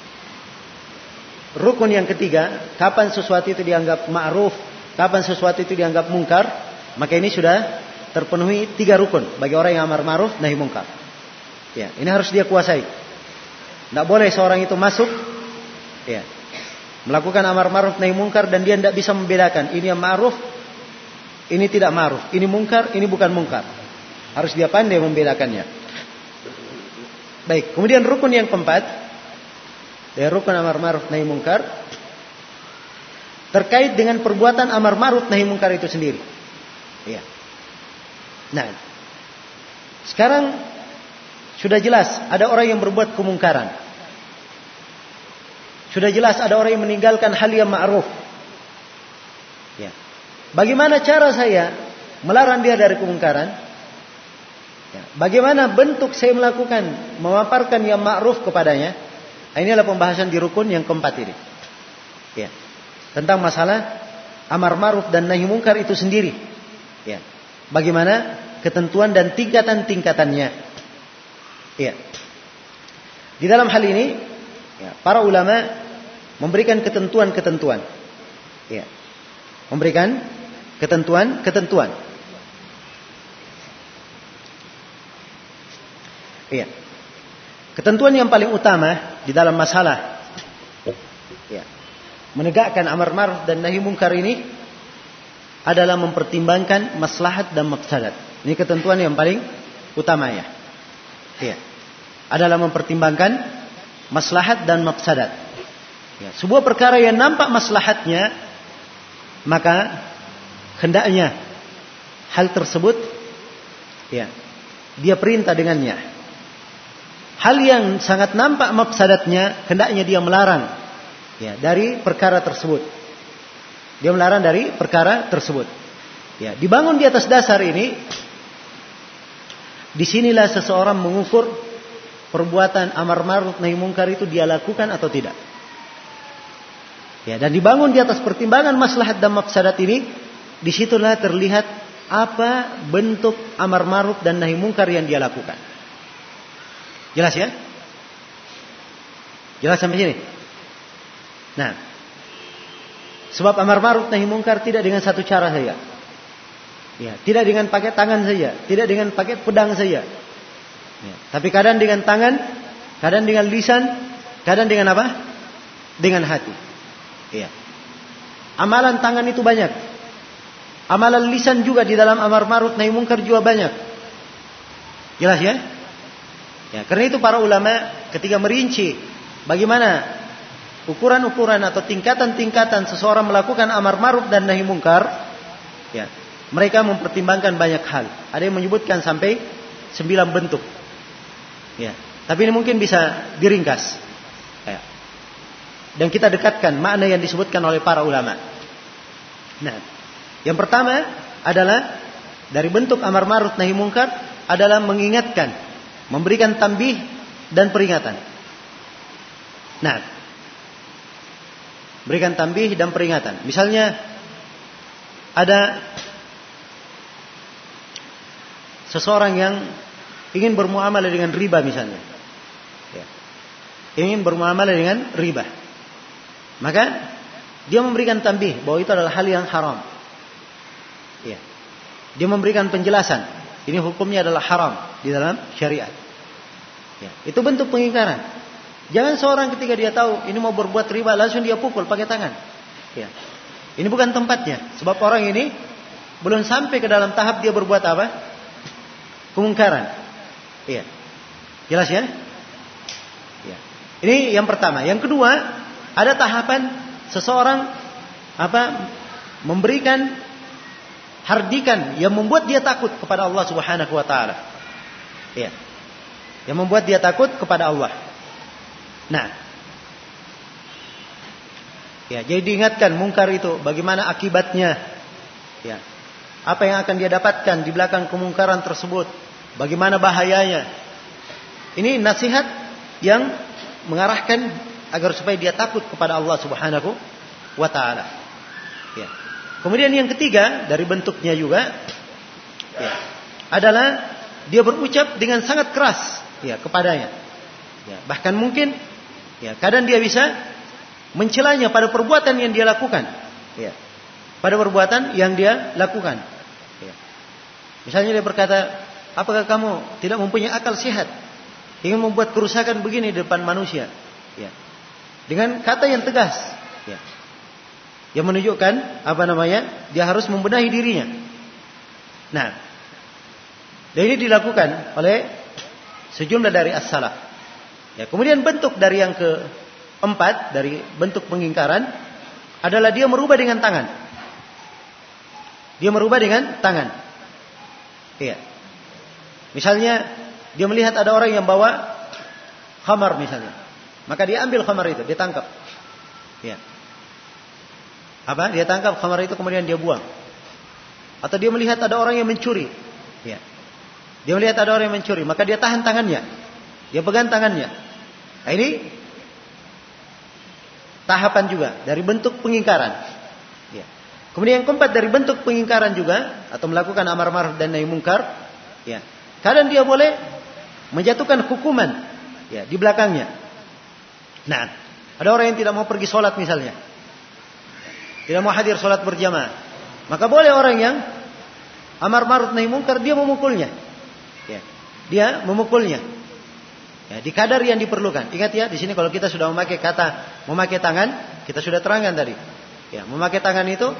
rukun yang ketiga, kapan sesuatu itu dianggap ma'ruf, kapan sesuatu itu dianggap mungkar, maka ini sudah terpenuhi tiga rukun bagi orang yang amar ma'ruf nahi mungkar. Ya, ini harus dia kuasai. Tidak boleh seorang itu masuk, ya, melakukan amar ma'ruf nahi mungkar dan dia tidak bisa membedakan ini yang ma'ruf, ini tidak ma'ruf, ini mungkar, ini bukan mungkar. Harus dia pandai membedakannya. Baik, kemudian rukun yang keempat, ya, rukun amar ma'ruf nahi mungkar terkait dengan perbuatan amar ma'ruf nahi mungkar itu sendiri. Ya. Nah, sekarang sudah jelas ada orang yang berbuat kemungkaran. Sudah jelas ada orang yang meninggalkan hal yang ma'ruf. Ya. Bagaimana cara saya melarang dia dari kemungkaran? Ya. Bagaimana bentuk saya melakukan memaparkan yang ma'ruf kepadanya? Ini adalah pembahasan di rukun yang keempat ini. Ya. Tentang masalah amar ma'ruf dan nahi mungkar itu sendiri. Ya. Bagaimana ketentuan dan tingkatan-tingkatannya. Ya. Di dalam hal ini, ya, para ulama memberikan ketentuan-ketentuan. Ya. Memberikan ketentuan-ketentuan. Iya. Ketentuan yang paling utama di dalam masalah, ya, menegakkan amar ma'ruf dan nahi mungkar ini adalah mempertimbangkan maslahat dan mafsadat. Ini ketentuan yang paling utama ya. Iya. Adalah mempertimbangkan maslahat dan mafsadat. Ya, sebuah perkara yang nampak maslahatnya, maka hendaknya hal tersebut ya, dia perintah dengannya. Hal yang sangat nampak mafsadatnya, hendaknya dia melarang ya, dari perkara tersebut. Dia melarang dari perkara tersebut. Ya, dibangun di atas dasar ini, disinilah seseorang mengukur perbuatan amar ma'ruf nahi munkar itu dia lakukan atau tidak. Ya, dan dibangun di atas pertimbangan maslahat dan mafsadat ini, disitulah terlihat apa bentuk amar ma'ruf dan nahi munkar yang dia lakukan. Jelas ya? Jelas sampai sini? Nah, sebab amar ma'ruf nahi munkar tidak dengan satu cara saja. Ya, tidak dengan pakai tangan saja, tidak dengan pakai pedang saja. Ya, tapi kadang dengan tangan, kadang dengan lisan, kadang dengan apa? Dengan hati. Ya. Amalan tangan itu banyak. Amalan lisan juga di dalam amar ma'ruf nahi munkar juga banyak. Jelas ya? Ya, karena itu para ulama ketika merinci bagaimana ukuran-ukuran atau tingkatan-tingkatan seseorang melakukan amar ma'ruf dan nahi munkar, ya, mereka mempertimbangkan banyak hal. Ada yang menyebutkan sampai sembilan bentuk. Ya, tapi ini mungkin bisa diringkas. Ya. Dan kita dekatkan makna yang disebutkan oleh para ulama. Nah, yang pertama adalah dari bentuk amar ma'ruf nahi munkar adalah mengingatkan, memberikan tanbih dan peringatan. Nah, berikan tanbih dan peringatan. Misalnya ada seseorang yang ingin bermuamalah dengan riba misalnya. Ya. Ingin bermuamalah dengan riba. Maka dia memberikan tanbih bahwa itu adalah hal yang haram. Ya. Dia memberikan penjelasan. Ini hukumnya adalah haram di dalam syariat. Ya. Itu bentuk pengingkaran. Jangan seorang ketika dia tahu ini mau berbuat riba langsung dia pukul pakai tangan. Ya. Ini bukan tempatnya. Sebab orang ini belum sampai ke dalam tahap dia berbuat apa? Kemungkaran. Iya. Jelas ya? Ya. Ini yang pertama. Yang kedua, ada tahapan seseorang apa? Memberikan hardikan yang membuat dia takut kepada Allah Subhanahu wa taala. Iya. Yang membuat dia takut kepada Allah. Nah. Ya, jadi diingatkan mungkar itu bagaimana akibatnya. Ya. Apa yang akan dia dapatkan di belakang kemungkaran tersebut? Bagaimana bahayanya? Ini nasihat yang mengarahkan agar supaya dia takut kepada Allah Subhanahu wa taala. Ya. Kemudian yang ketiga dari bentuknya juga ya, adalah dia berucap dengan sangat keras ya kepadanya. Ya, bahkan mungkin ya kadang dia bisa mencelanya pada perbuatan yang dia lakukan. Ya. Pada perbuatan yang dia lakukan. Ya. Misalnya dia berkata, apakah kamu tidak mempunyai akal sehat? Ingin membuat kerusakan begini di depan manusia. Ya. Dengan kata yang tegas. Ya. Yang menunjukkan, apa namanya, dia harus membenahi dirinya. Nah. Dan ini dilakukan oleh sejumlah dari as-salaf. Ya. Kemudian bentuk dari yang keempat, dari bentuk pengingkaran, adalah dia merubah dengan tangan. Dia merubah dengan tangan. Iya. Misalnya dia melihat ada orang yang bawa khamar misalnya. Maka dia ambil khamar itu, dia tangkap. Iya. Apa? Dia tangkap khamar itu kemudian dia buang. Atau dia melihat ada orang yang mencuri. Iya. Dia melihat ada orang yang mencuri, maka dia tahan tangannya. Dia pegang tangannya. Nah, ini tahapan juga dari bentuk pengingkaran. Iya. Kemudian yang keempat dari bentuk pengingkaran juga atau melakukan amar ma'ruf dan nahi munkar, ya. Kadang dia boleh menjatuhkan hukuman ya di belakangnya. Nah, ada orang yang tidak mau pergi sholat misalnya. Tidak mau hadir sholat berjamaah. Maka boleh orang yang amar ma'ruf nahi munkar dia memukulnya. Ya. Dia memukulnya. Ya, di kadar yang diperlukan. Ingat ya, di sini kalau kita sudah memakai kata memakai tangan, kita sudah terangkan tadi. Ya, memakai tangan itu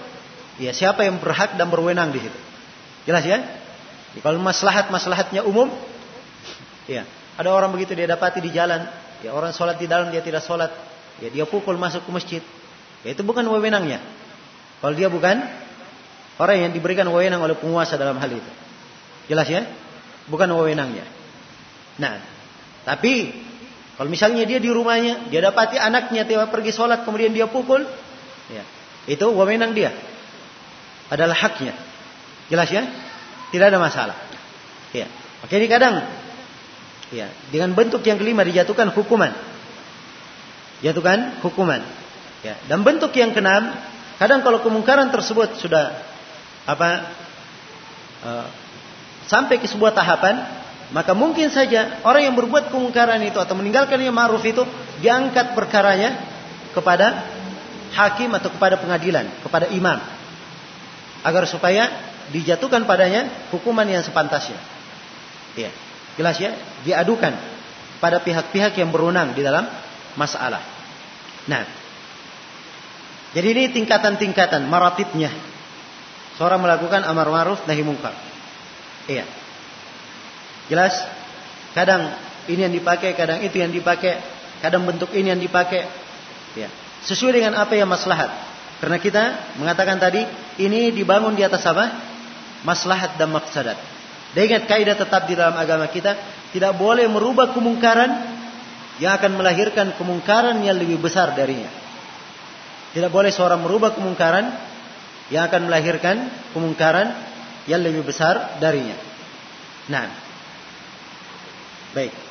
Ya, siapa yang berhak dan berwenang di situ. Jelas ya? Kalau maslahat-maslahatnya umum, ya, ada orang begitu dia dapati di jalan, ya orang sholat di dalam dia tidak sholat, ya dia pukul masuk ke masjid. Ya, itu bukan wewenangnya. Kalau dia bukan orang yang diberikan wewenang oleh penguasa dalam hal itu. Jelas ya? Bukan wewenangnya. Nah, tapi kalau misalnya dia di rumahnya, dia dapati anaknya tiba pergi sholat kemudian dia pukul, ya, itu wewenang dia. Adalah haknya. Jelas ya? Tidak ada masalah. Ya. Oke, ini kadang ya, dengan bentuk yang kelima dijatuhkan hukuman. Jatuhkan hukuman. Ya, dan bentuk yang keenam, kadang kalau kemungkaran tersebut sudah apa uh, sampai ke sebuah tahapan, maka mungkin saja orang yang berbuat kemungkaran itu atau meninggalkan yang ma'ruf itu diangkat perkaranya kepada hakim atau kepada pengadilan, kepada imam, agar supaya dijatuhkan padanya hukuman yang sepantasnya. Ya, jelas ya, diadukan pada pihak-pihak yang berwenang di dalam masalah. Nah, jadi ini tingkatan-tingkatan maratibnya seorang melakukan amar ma'ruf nahi munkar. Iya. Jelas? Kadang ini yang dipakai, kadang itu yang dipakai, kadang bentuk ini yang dipakai. Ya. Sesuai dengan apa yang maslahat. Karena kita mengatakan tadi, ini dibangun di atas apa? Maslahat dan maqsadat. Dan ingat kaidah tetap di dalam agama kita, tidak boleh merubah kemungkaran yang akan melahirkan kemungkaran yang lebih besar darinya. Tidak boleh seorang merubah kemungkaran yang akan melahirkan kemungkaran yang lebih besar darinya. Nah, baik.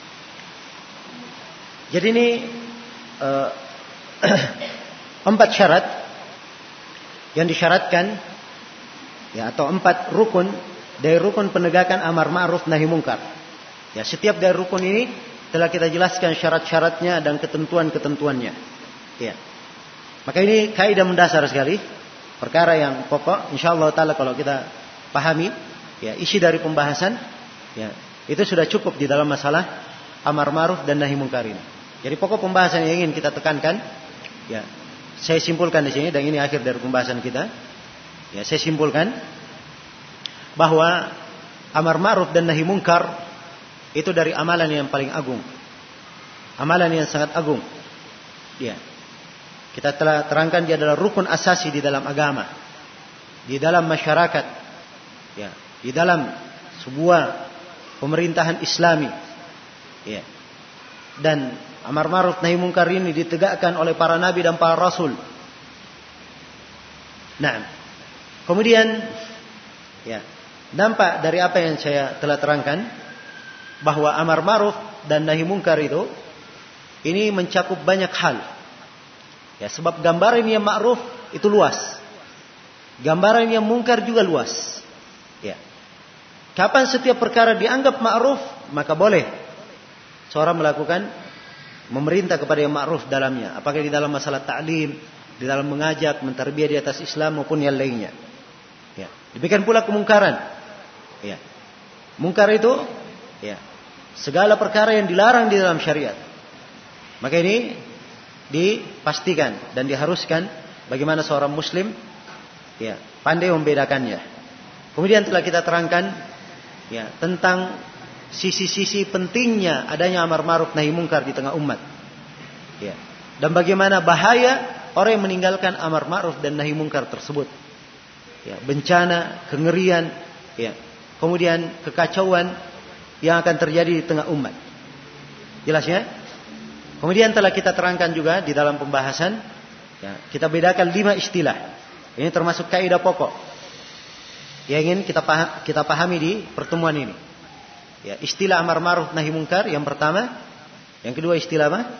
Jadi ini uh, empat syarat yang disyaratkan, ya, atau empat rukun dari rukun penegakan amar ma'ruf nahi munkar. Ya, setiap dari rukun ini telah kita jelaskan syarat-syaratnya dan ketentuan-ketentuannya. Ya. Maka ini kaidah mendasar sekali, perkara yang pokok. Insyaallah taala kalau kita pahami, ya, isi dari pembahasan, ya, itu sudah cukup di dalam masalah amar ma'ruf dan nahi munkar ini. Jadi pokok pembahasan yang ingin kita tekankan, ya, saya simpulkan di sini dan ini akhir dari pembahasan kita. Ya, saya simpulkan bahwa amar ma'ruf dan nahi munkar itu dari amalan yang paling agung. Amalan yang sangat agung. Ya. Kita telah terangkan dia adalah rukun asasi di dalam agama, di dalam masyarakat, ya, di dalam sebuah pemerintahan Islami, ya. Dan amar ma'ruf nahi munkar ini ditegakkan oleh para nabi dan para rasul. Nah, kemudian, ya, nampak dari apa yang saya telah terangkan bahwa amar ma'ruf dan nahi munkar itu ini mencakup banyak hal. Ya, sebab gambaran yang ma'ruf itu luas. Gambaran yang munkar juga luas. Ya. Kapan setiap perkara dianggap ma'ruf, maka boleh seorang melakukan memerintah kepada yang ma'ruf dalamnya. Apakah di dalam masalah ta'lim, di dalam mengajak, menterbiah di atas Islam maupun yang lainnya. Ya. Demikian pula kemungkaran. Ya. Mungkar itu, ya, segala perkara yang dilarang di dalam syariat. Maka ini dipastikan dan diharuskan bagaimana seorang muslim, ya, pandai membedakannya. Kemudian telah kita terangkan, ya, tentang sisi-sisi pentingnya adanya amar ma'ruf nahi munkar di tengah umat. Ya. Dan bagaimana bahaya orang yang meninggalkan amar ma'ruf dan nahi munkar tersebut. Ya, bencana, kengerian, ya, kemudian kekacauan yang akan terjadi di tengah umat. Jelas ya? Kemudian telah kita terangkan juga di dalam pembahasan, ya, kita bedakan lima istilah. Ini termasuk kaidah pokok yang ingin kita paham, kita pahami di pertemuan ini. Ya, istilah amar ma'ruf nahi munkar yang pertama, yang kedua istilah apa?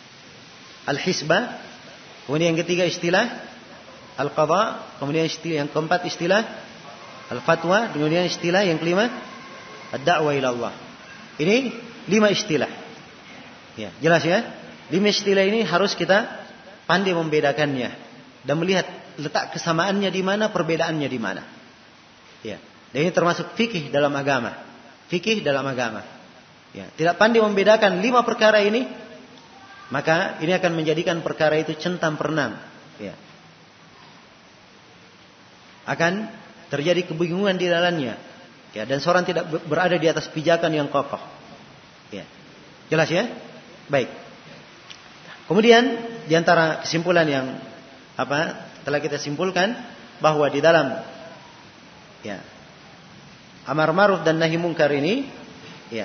Al-hisbah. Kemudian yang ketiga istilah al-qadha. Kemudian istilah yang keempat istilah al-fatwa. Kemudian istilah yang kelima ad-da'wah ila Allah. Ini lima istilah. Ya, jelas ya? Lima istilah ini harus kita pandai membedakannya dan melihat letak kesamaannya di mana, perbedaannya di mana. Ya, dan ini termasuk fikih dalam agama. Fikih dalam agama. Ya, tidak pandai membedakan lima perkara ini, maka ini akan menjadikan perkara itu centang perenang. Ya. akan terjadi kebingungan di dalamnya. Ya, dan seorang tidak berada di atas pijakan yang kokoh. Ya. Jelas ya? Baik. Kemudian di antara kesimpulan yang apa telah kita simpulkan bahwa di dalam ya amar ma'ruf dan nahi munkar ini ya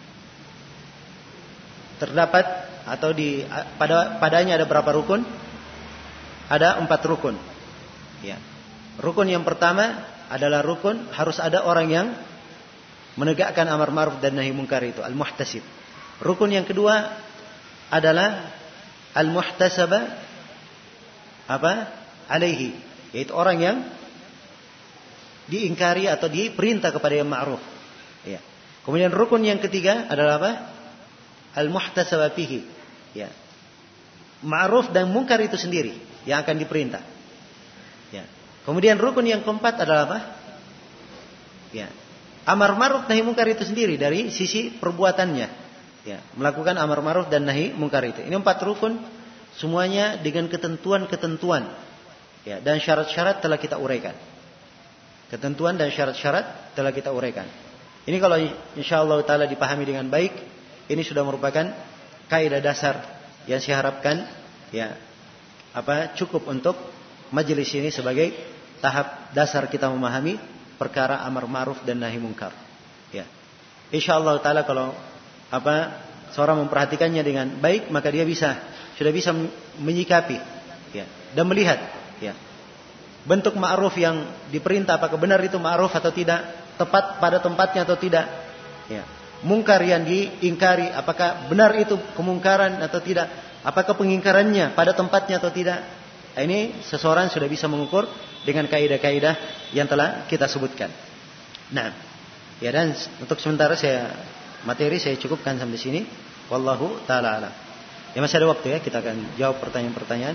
terdapat atau di pada padanya ada berapa rukun? Ada empat rukun. Ya. Rukun yang pertama adalah rukun harus ada orang yang menegakkan amar ma'ruf dan nahi munkar itu, al-muhtasib. Rukun yang kedua adalah al-muhtasaba apa? Alaihi, yaitu orang yang diingkari atau diperintah kepada yang ma'ruf. Ya. Kemudian rukun yang ketiga adalah apa? Al-muhtasaba fihi. Ya. Ma'ruf dan munkar itu sendiri yang akan diperintah. Ya. Kemudian rukun yang keempat adalah apa? Ya. Amar ma'ruf nahi munkar itu sendiri dari sisi perbuatannya. Ya. Melakukan amar ma'ruf dan nahi munkar itu. Ini empat rukun semuanya dengan ketentuan-ketentuan. Ya, dan syarat-syarat telah kita uraikan. Ketentuan dan syarat-syarat telah kita uraikan. Ini kalau insyaallah taala dipahami dengan baik, ini sudah merupakan kaidah dasar yang saya harapkan ya apa cukup untuk majelis ini sebagai tahap dasar kita memahami perkara amar ma'ruf dan nahi munkar. Ya. Insyaallah taala kalau apa seorang memperhatikannya dengan baik, maka dia bisa sudah bisa menyikapi ya dan melihat ya bentuk ma'ruf yang diperintah apakah benar itu ma'ruf atau tidak, tepat pada tempatnya atau tidak. Ya. Mungkar yang diingkari apakah benar itu kemungkaran atau tidak, apakah pengingkarannya pada tempatnya atau tidak. Nah, ini seseorang sudah bisa mengukur dengan kaidah-kaidah yang telah kita sebutkan. Nah, ya dan untuk sementara saya materi saya cukupkan sampai sini. Wallahu taala alam. Ya masih ada waktu ya, kita akan jawab pertanyaan-pertanyaan.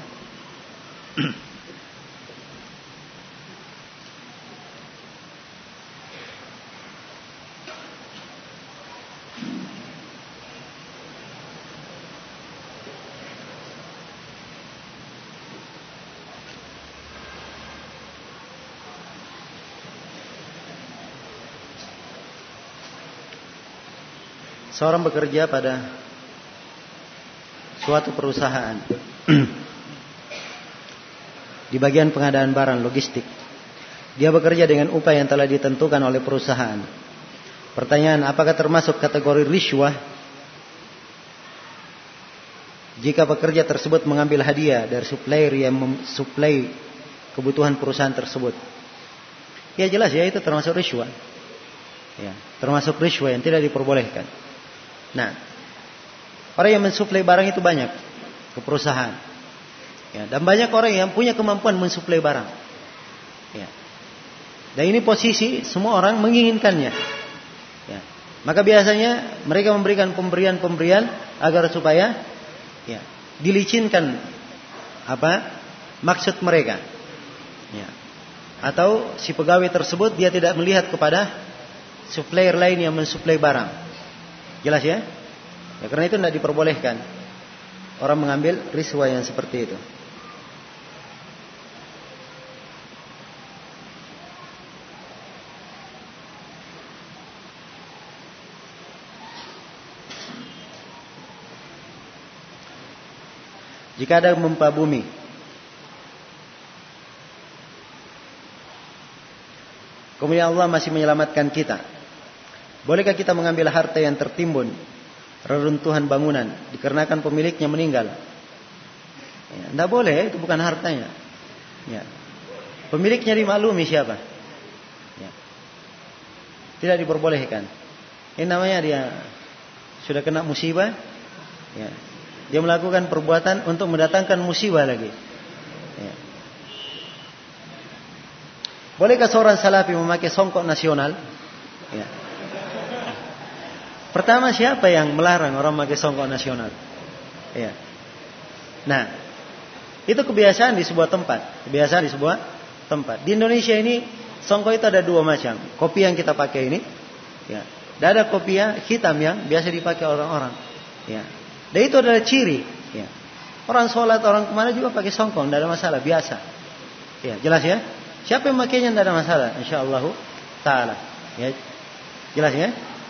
Seorang bekerja pada suatu perusahaan di bagian pengadaan barang logistik. Dia bekerja dengan upah yang telah ditentukan oleh perusahaan. Pertanyaan, apakah termasuk kategori riswah jika pekerja tersebut mengambil hadiah dari supplier yang mensuplai kebutuhan perusahaan tersebut? Ya jelas ya, itu termasuk riswah. Ya, termasuk riswah yang tidak diperbolehkan. Nah, orang yang mensuplai barang itu banyak ke perusahaan. Ya, dan banyak orang yang punya kemampuan mensuplai barang. Ya. Dan ini posisi semua orang menginginkannya. Ya. Maka biasanya mereka memberikan pemberian-pemberian agar supaya ya, dilicinkan apa maksud mereka. Ya. Atau si pegawai tersebut dia tidak melihat kepada supplier lain yang mensuplai barang. Jelas ya? Ya karena itu tidak diperbolehkan orang mengambil riswah yang seperti itu. Jika ada gempa bumi, kemudian Allah masih menyelamatkan kita, bolehkah kita mengambil harta yang tertimbun reruntuhan bangunan dikarenakan pemiliknya meninggal? Ya, tidak boleh, itu bukan hartanya. Ya. Pemiliknya dimaklumi siapa? Ya. Tidak diperbolehkan. Ini namanya dia sudah kena musibah. Ya. Dia melakukan perbuatan untuk mendatangkan musibah lagi. Ya. Bolehkah seorang salafi memakai songkok nasional? Ya. Pertama, siapa yang melarang orang memakai songkok nasional? Ya. Nah, itu kebiasaan di sebuah tempat. Kebiasaan di sebuah tempat. Di Indonesia ini songkok itu ada dua macam. Kopi yang kita pakai ini, ya. Dan ada kopi hitam yang biasa dipakai orang-orang. Ya. Dan itu adalah ciri. Ya. Orang sholat, orang kemana juga pakai songkok, tidak ada masalah, biasa. Ya, jelas ya. Siapa yang makainya tidak ada masalah, insyaallah taala. Ya. Jelas ya?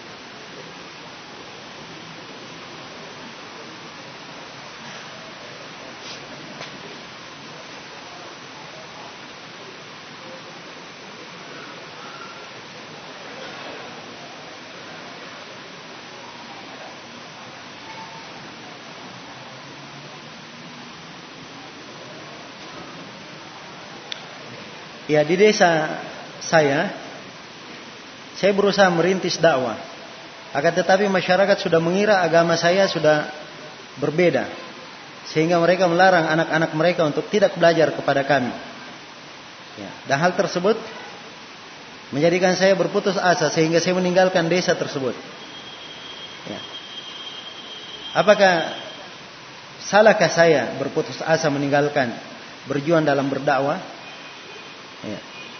Ya, di desa saya, saya berusaha merintis dakwah. Akan tetapi masyarakat sudah mengira agama saya sudah berbeda, sehingga mereka melarang anak-anak mereka untuk tidak belajar kepada kami. Ya, dan hal tersebut menjadikan saya berputus asa sehingga saya meninggalkan desa tersebut. Ya. Apakah salahkah saya berputus asa meninggalkan berjuang dalam berdakwah? Ya.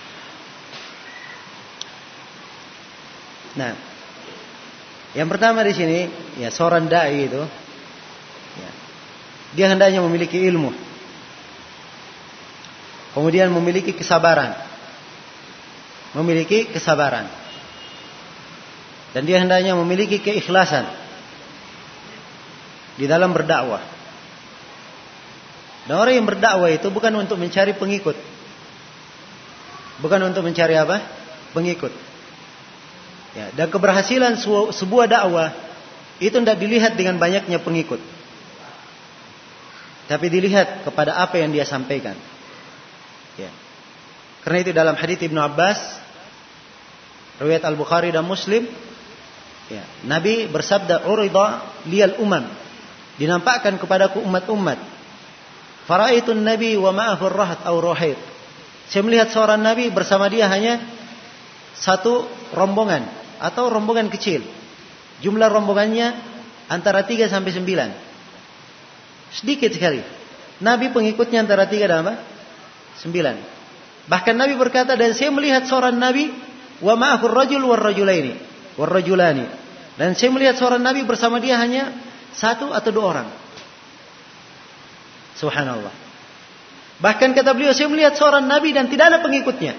Nah, yang pertama di sini, ya seorang dai itu, ya, dia hendaknya memiliki ilmu, kemudian memiliki kesabaran, memiliki kesabaran, dan dia hendaknya memiliki keikhlasan di dalam berdakwah. Dan orang yang berdakwah itu bukan untuk mencari pengikut, bukan untuk mencari apa? Pengikut. Ya, dan keberhasilan sebuah dakwah itu tidak dilihat dengan banyaknya pengikut, tapi dilihat kepada apa yang dia sampaikan. Ya. Karena itu dalam hadits Ibnu Abbas, riwayat Al-Bukhari dan Muslim, ya, Nabi bersabda, "Urida liyal umam." Dinampakkan kepadaku umat-umat. Fara'aitun nabi wa ma'ahu ar-rahat aw ruhait. Saya melihat seorang nabi bersama dia hanya satu rombongan atau rombongan kecil. Jumlah rombongannya antara tiga sampai sembilan. Sedikit sekali. Nabi pengikutnya antara tiga dan apa? sembilan. Bahkan Nabi berkata, dan saya melihat seorang nabi wa ma'ahu ar-rajul war-rajulaini war-rajulani. Dan saya melihat seorang nabi bersama dia hanya satu atau dua orang. Subhanallah. Bahkan kata beliau, saya melihat seorang nabi dan tidak ada pengikutnya.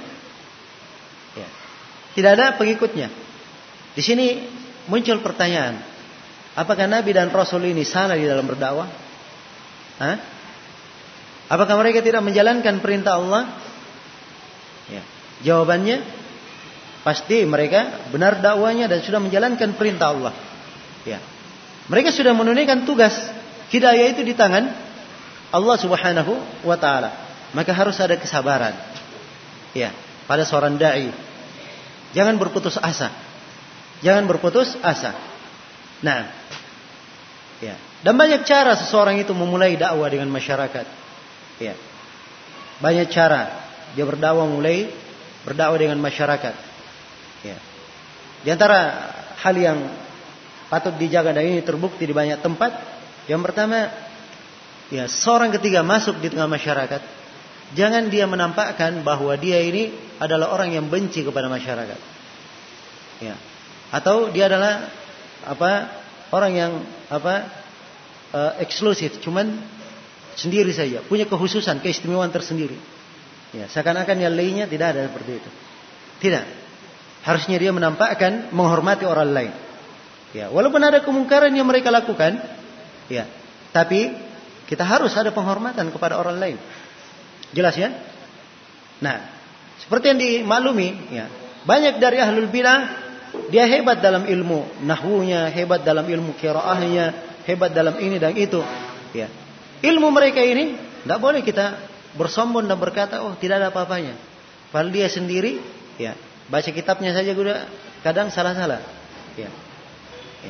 Ya. Tidak ada pengikutnya. Di sini muncul pertanyaan, apakah Nabi dan Rasul ini salah di dalam berdakwah? Hah? Apakah mereka tidak menjalankan perintah Allah? Ya. Jawabannya, pasti mereka benar dakwanya dan sudah menjalankan perintah Allah. Ya. Mereka sudah menunaikan tugas. Hidayah itu di tangan Allah Subhanahu wa taala. Maka harus ada kesabaran. Ya, pada seorang dai. Jangan berputus asa. Jangan berputus asa. Nah, ya. Dan banyak cara seseorang itu memulai dakwah dengan masyarakat. Ya. Banyak cara dia berdakwah mulai berdakwah dengan masyarakat. Ya. Di antara hal yang patut dijaga dan ini terbukti di banyak tempat, yang pertama, ya, seorang ketika masuk di tengah masyarakat, jangan dia menampakkan bahwa dia ini adalah orang yang benci kepada masyarakat. Ya. Atau dia adalah apa? Orang yang apa? Uh, eksklusif, cuman sendiri saja, punya kekhususan, keistimewaan tersendiri. Ya, seakan-akan yang lainnya tidak ada seperti itu. Tidak. Harusnya dia menampakkan menghormati orang lain. Ya, walaupun ada kemungkaran yang mereka lakukan, ya, tapi kita harus ada penghormatan kepada orang lain. Jelas ya? Nah, seperti yang dimaklumi, ya, banyak dari ahlul bidah, dia hebat dalam ilmu nahwunya, hebat dalam ilmu qiraahnya, hebat dalam ini dan itu. Ya. Ilmu mereka ini tidak boleh kita bersombong dan berkata, oh tidak ada apa-apanya. Padahal dia sendiri, ya, baca kitabnya saja juga kadang salah-salah. Ya. Ya.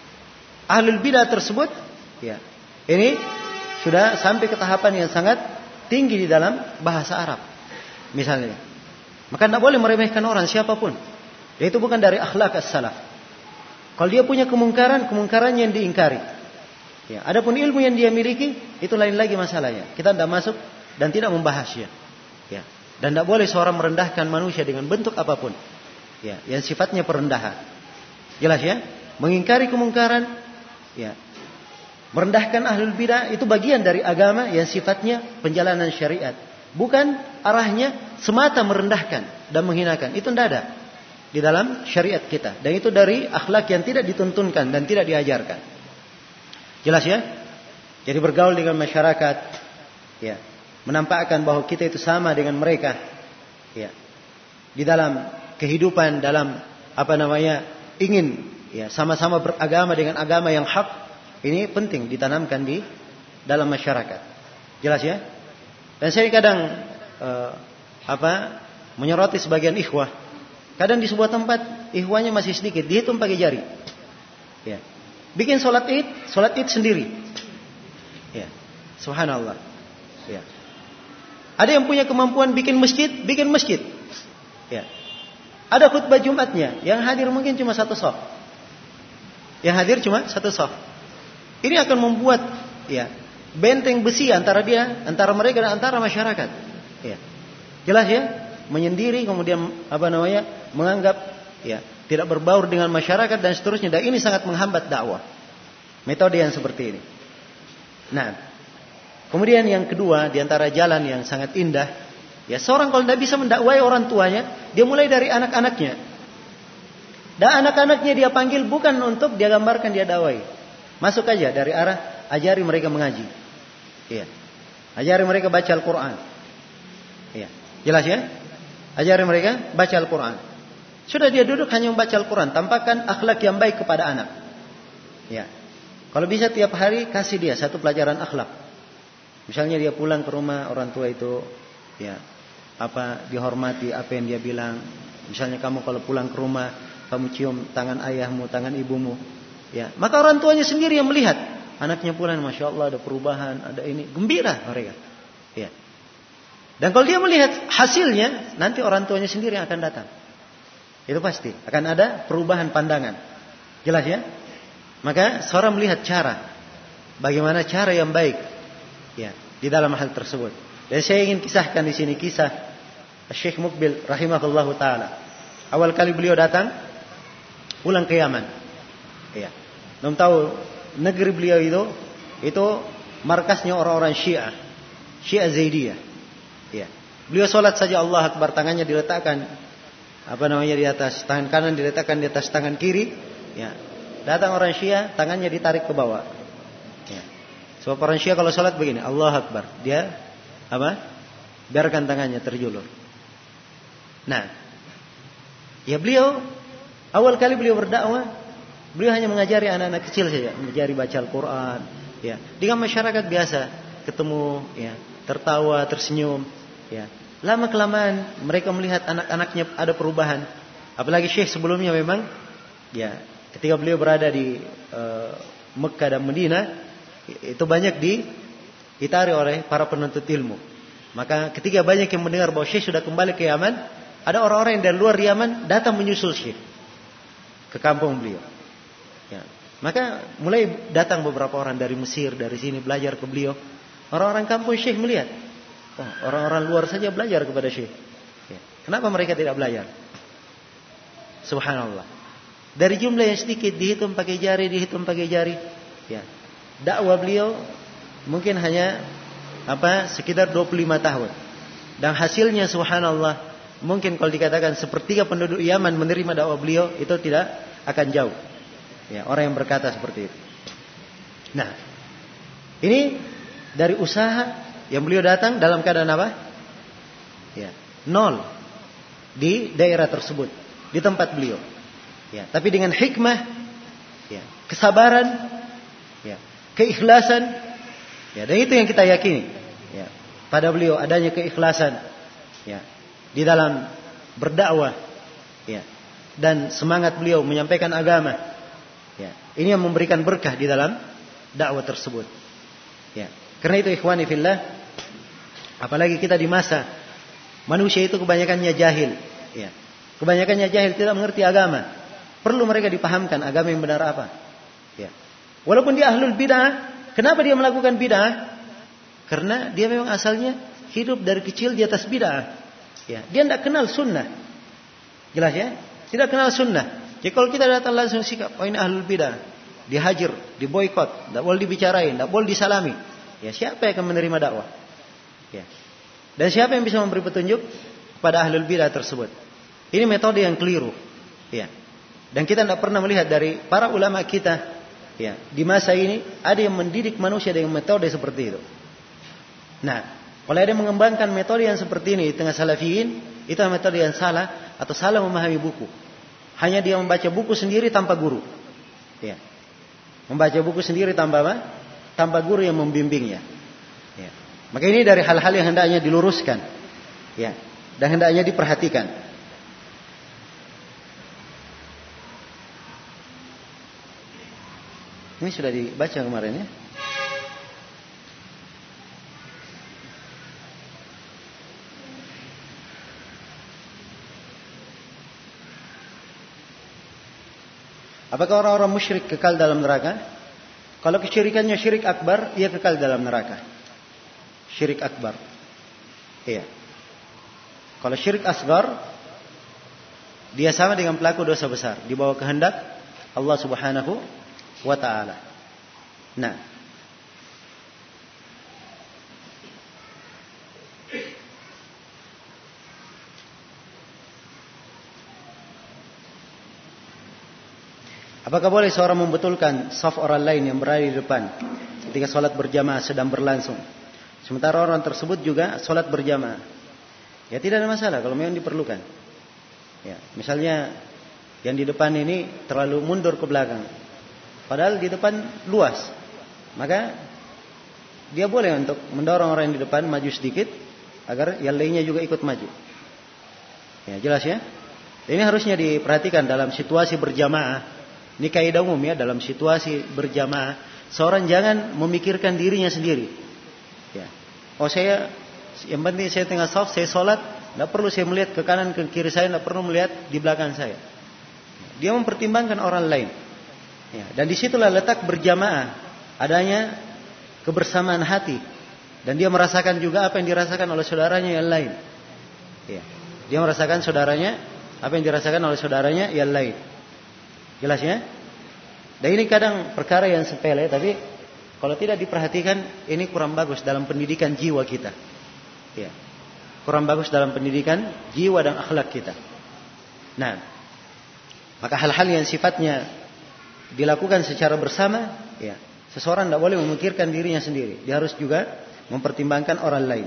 Ahlul bidah tersebut, ya, ini sudah sampai ke tahapan yang sangat tinggi di dalam bahasa Arab, misalnya. Maka tidak boleh meremehkan orang siapapun. Itu bukan dari akhlak as-salaf. Kalau dia punya kemungkaran, kemungkaran yang diingkari. Ya, adapun ilmu yang dia miliki, itu lain lagi masalahnya. Kita tidak masuk dan tidak membahasnya. Ya, dan tidak boleh seorang merendahkan manusia dengan bentuk apapun. Ya, yang sifatnya perendahan. Jelas ya? Mengingkari kemungkaran, ya, merendahkan ahlul bidah itu bagian dari agama yang sifatnya penjalanan syariat. Bukan arahnya semata merendahkan dan menghinakan. Itu tidak ada di dalam syariat kita. Dan itu dari akhlak yang tidak dituntunkan dan tidak diajarkan. Jelas ya? Jadi bergaul dengan masyarakat, ya, menampakkan bahwa kita itu sama dengan mereka, ya, di dalam kehidupan, dalam apa namanya, ingin, ya, sama-sama beragama dengan agama yang hak. Ini penting ditanamkan di dalam masyarakat. Jelas ya? Dan saya kadang uh, apa menyoroti sebagian ikhwah. Kadang di sebuah tempat ikhwahnya masih sedikit, dihitung pakai jari. Ya. Bikin sholat id, sholat id sendiri. Ya. Subhanallah. Ya. Ada yang punya kemampuan bikin masjid, bikin masjid. Ya. Ada khutbah Jumatnya, yang hadir mungkin cuma satu shaf. Yang hadir cuma satu shaf. Ini akan membuat, ya, benteng besi antara dia, antara mereka dan antara masyarakat. Ya. Jelas ya? Menyendiri, kemudian apa namanya, menganggap, ya, tidak berbaur dengan masyarakat dan seterusnya. Dan ini sangat menghambat dakwah. Metode yang seperti ini. Nah, kemudian yang kedua, di antara jalan yang sangat indah, ya, seorang kalau tidak bisa mendakwai orang tuanya, dia mulai dari anak-anaknya. Dan anak-anaknya dia panggil bukan untuk dia gambarkan, dia dakwai. Masuk aja dari arah ajari mereka mengaji. Iya. Ajari mereka baca Al-Quran. Iya. Jelas ya? Ajari mereka baca Al-Quran. Sudah dia duduk hanya membaca Al-Quran. Tampakkan akhlak yang baik kepada anak. Iya. Kalau bisa tiap hari kasih dia satu pelajaran akhlak. Misalnya dia pulang ke rumah, orang tua itu, ya, apa, dihormati apa yang dia bilang. Misalnya kamu kalau pulang ke rumah, kamu cium tangan ayahmu, tangan ibumu. Ya, maka orang tuanya sendiri yang melihat anaknya pulang, masya Allah ada perubahan, ada ini, gembira mereka. Ya. Dan kalau dia melihat hasilnya, nanti orang tuanya sendiri yang akan datang. Itu pasti akan ada perubahan pandangan. Jelas ya? Maka seorang melihat cara, bagaimana cara yang baik, ya, di dalam hal tersebut. Dan saya ingin kisahkan di sini kisah Syekh Muqbil rahimahullahu taala. Awal kali beliau datang pulang ke Yaman. Ya. Belum tahu negeri beliau itu itu markasnya orang-orang Syiah, Syiah Zaidiyah. Ya. Beliau sholat saja Allah Akbar, tangannya diletakkan apa namanya di atas tangan kanan, diletakkan di atas tangan kiri. Ya. Datang orang Syiah, tangannya ditarik ke bawah. Ya. Sebab orang Syiah kalau sholat begini, Allah Akbar, dia apa? Biarkan tangannya terjulur. Nah, ya beliau awal kali beliau berdakwah, beliau hanya mengajari anak-anak kecil saja, mengajari baca Al-Quran, ya, dengan masyarakat biasa, ketemu, ya, tertawa, tersenyum, ya. Lama kelamaan mereka melihat anak-anaknya ada perubahan. Apalagi Syekh sebelumnya memang, ya, ketika beliau berada di uh, Mekah dan Madinah, itu banyak diitari oleh para penuntut ilmu. Maka ketika banyak yang mendengar bahwa Syekh sudah kembali ke Yaman, ada orang-orang yang dari luar Yaman datang menyusul Syekh ke kampung beliau. Ya. Maka mulai datang beberapa orang dari Mesir, dari sini belajar ke beliau. Orang-orang kampung Syekh melihat, oh, orang-orang luar saja belajar kepada Syekh. Ya. Kenapa mereka tidak belajar? Subhanallah. Dari jumlah yang sedikit, dihitung pakai jari, dihitung pakai jari. Ya. Dakwah beliau mungkin hanya apa sekitar dua puluh lima tahun. Dan hasilnya subhanallah, mungkin kalau dikatakan sepertiga penduduk Yaman menerima dakwah beliau, itu tidak akan jauh. Ya, orang yang berkata seperti itu. Nah, ini dari usaha yang beliau datang dalam keadaan apa? Ya, nol di daerah tersebut, di tempat beliau. Ya, tapi dengan hikmah, ya, kesabaran, ya, keikhlasan, ya, dan itu yang kita yakini. Ya, pada beliau adanya keikhlasan, ya, di dalam berdakwah, ya, dan semangat beliau menyampaikan agama. Ya, ini yang memberikan berkah di dalam dakwah tersebut. Ya, karena itu ikhwani fillah, apalagi kita di masa manusia itu kebanyakannya jahil. Ya, kebanyakannya jahil, tidak mengerti agama. Perlu mereka dipahamkan agama yang benar apa. Ya, walaupun dia ahlul bid'ah, kenapa dia melakukan bid'ah? Karena dia memang asalnya hidup dari kecil di atas bid'ah. Ya, dia tidak kenal sunnah. Jelas ya? Tidak kenal sunnah. Jadi kalau kita datang langsung sikap, oh ini ahlul bidah, dihajar, diboikot, tidak boleh dibicarain, tidak boleh disalami. Ya, siapa yang akan menerima dakwah? Ya. Dan siapa yang bisa memberi petunjuk kepada ahlul bidah tersebut? Ini metode yang keliru. Ya. Dan kita tidak pernah melihat dari para ulama kita, ya, di masa ini ada yang mendidik manusia dengan metode seperti itu. Nah, kalau ada yang mengembangkan metode yang seperti ini di tengah salafiyin, itu metode yang salah atau salah memahami buku. Hanya dia membaca buku sendiri tanpa guru. Ya. Membaca buku sendiri tanpa apa? Tanpa guru yang membimbingnya. Ya. Maka ini dari hal-hal yang hendaknya diluruskan, ya, dan hendaknya diperhatikan. Ini sudah dibaca kemarin ya. Apakah orang-orang musyrik kekal dalam neraka? Kalau kesyirikannya syirik akbar, ia kekal dalam neraka. Syirik akbar. Iya. Kalau syirik asgar, dia sama dengan pelaku dosa besar, di bawah kehendak Allah Subhanahu wa ta'ala. Nah, apakah boleh seorang membetulkan saf orang lain yang berada di depan ketika sholat berjamaah sedang berlangsung, sementara orang tersebut juga sholat berjamaah? Ya, tidak ada masalah kalau memang diperlukan. Ya, misalnya yang di depan ini terlalu mundur ke belakang, padahal di depan luas, maka dia boleh untuk mendorong orang yang di depan maju sedikit agar yang lainnya juga ikut maju. Ya, jelas ya. Ini harusnya diperhatikan dalam situasi berjamaah. Ini kaidah umum ya, dalam situasi berjamaah, seorang jangan memikirkan dirinya sendiri. Ya. Oh, saya yang penting saya tengah saf, saya sholat, tidak perlu saya melihat ke kanan ke kiri saya, tidak perlu melihat di belakang saya. Dia mempertimbangkan orang lain. Ya, dan disitulah letak berjamaah, adanya kebersamaan hati, dan dia merasakan juga apa yang dirasakan oleh saudaranya yang lain. Ya, dia merasakan saudaranya apa yang dirasakan oleh saudaranya yang lain. Jelas ya? Dan ini kadang perkara yang sepele, tapi kalau tidak diperhatikan, ini kurang bagus dalam pendidikan jiwa kita. Ya, kurang bagus dalam pendidikan jiwa dan akhlak kita. Nah, maka hal-hal yang sifatnya dilakukan secara bersama, ya, seseorang tidak boleh memikirkan dirinya sendiri. Dia harus juga mempertimbangkan orang lain.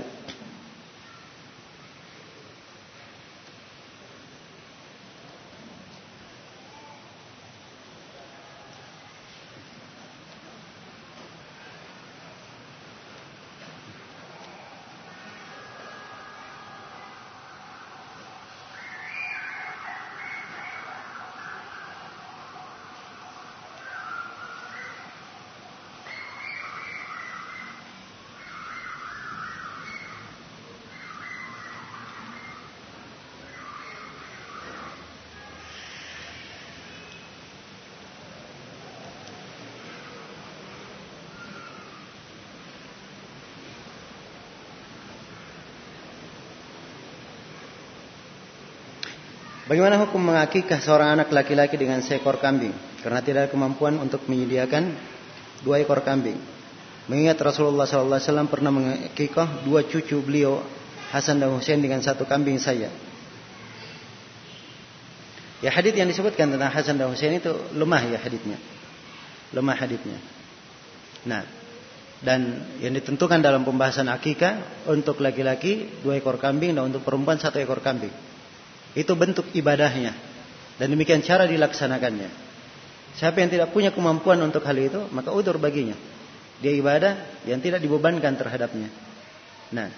Bagaimana hukum mengakikah seorang anak laki-laki dengan seekor kambing karena tidak ada kemampuan untuk menyediakan dua ekor kambing? Mengingat Rasulullah shallallahu alaihi wasallam pernah mengakikah dua cucu beliau, Hasan dan Husain, dengan satu kambing saja. Ya, hadits yang disebutkan tentang Hasan dan Husain itu lemah ya haditsnya, lemah haditsnya. Nah, dan yang ditentukan dalam pembahasan akikah untuk laki-laki dua ekor kambing dan untuk perempuan satu ekor kambing. Itu bentuk ibadahnya, dan demikian cara dilaksanakannya. Siapa yang tidak punya kemampuan untuk hal itu, maka udzur baginya. Dia ibadah yang tidak dibebankan terhadapnya. Nah,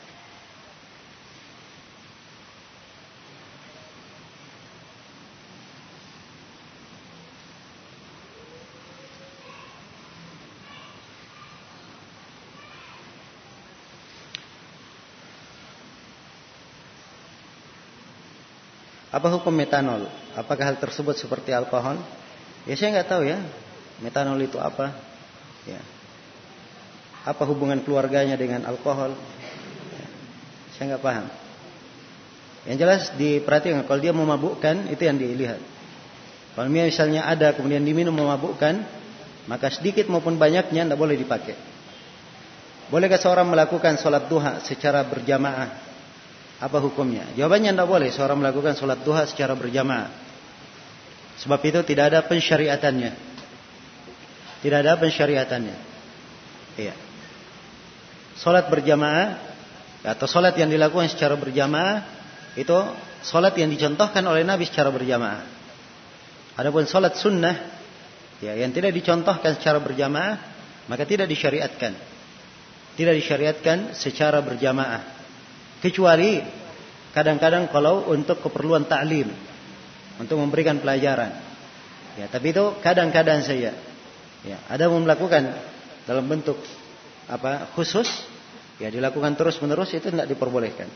apa hukum metanol? Apakah hal tersebut seperti alkohol? Ya, saya nggak tahu ya. Metanol itu apa? Ya. Apa hubungan keluarganya dengan alkohol? Ya. Saya nggak paham. Yang jelas diperhatikan, kalau dia memabukkan, itu yang dilihat. Kalau misalnya ada kemudian diminum memabukkan, maka sedikit maupun banyaknya tidak boleh dipakai. Bolehkah seorang melakukan sholat duha secara berjamaah? Apa hukumnya? Jawabannya tidak boleh seorang melakukan sholat duha secara berjamaah. Sebab itu tidak ada pensyariatannya. Tidak ada pensyariatannya. Iya. Sholat berjamaah atau sholat yang dilakukan secara berjamaah itu sholat yang dicontohkan oleh Nabi secara berjamaah. Adapun sholat sunnah ya, yang tidak dicontohkan secara berjamaah maka tidak disyariatkan. Tidak disyariatkan secara berjamaah. Kecuali kadang-kadang kalau untuk keperluan ta'lim, untuk memberikan pelajaran. Ya, tapi itu kadang-kadang saja. Ya, ada yang melakukan dalam bentuk apa khusus, ya dilakukan terus-menerus itu tidak diperbolehkan.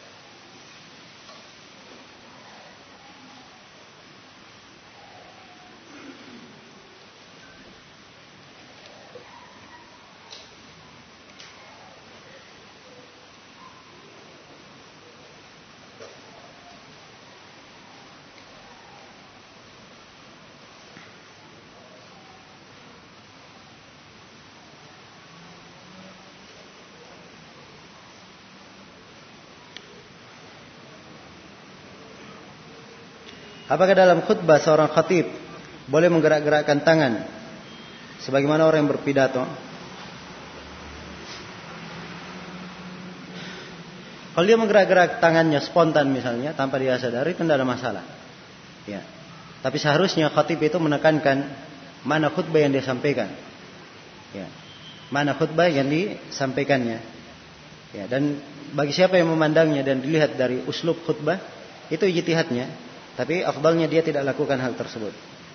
Apakah dalam khutbah seorang khatib boleh menggerak-gerakkan tangan sebagaimana orang yang berpidato? Kalau dia menggerak-gerak tangannya spontan misalnya tanpa dia sadari itu tidak ada masalah. Ya. Tapi seharusnya khatib itu menekankan mana khutbah yang dia sampaikan. Ya. Mana khutbah yang disampaikannya. Ya. Dan bagi siapa yang memandangnya dan dilihat dari uslub khutbah itu ijtihadnya. Tapi afdalnya dia tidak lakukan hal tersebut.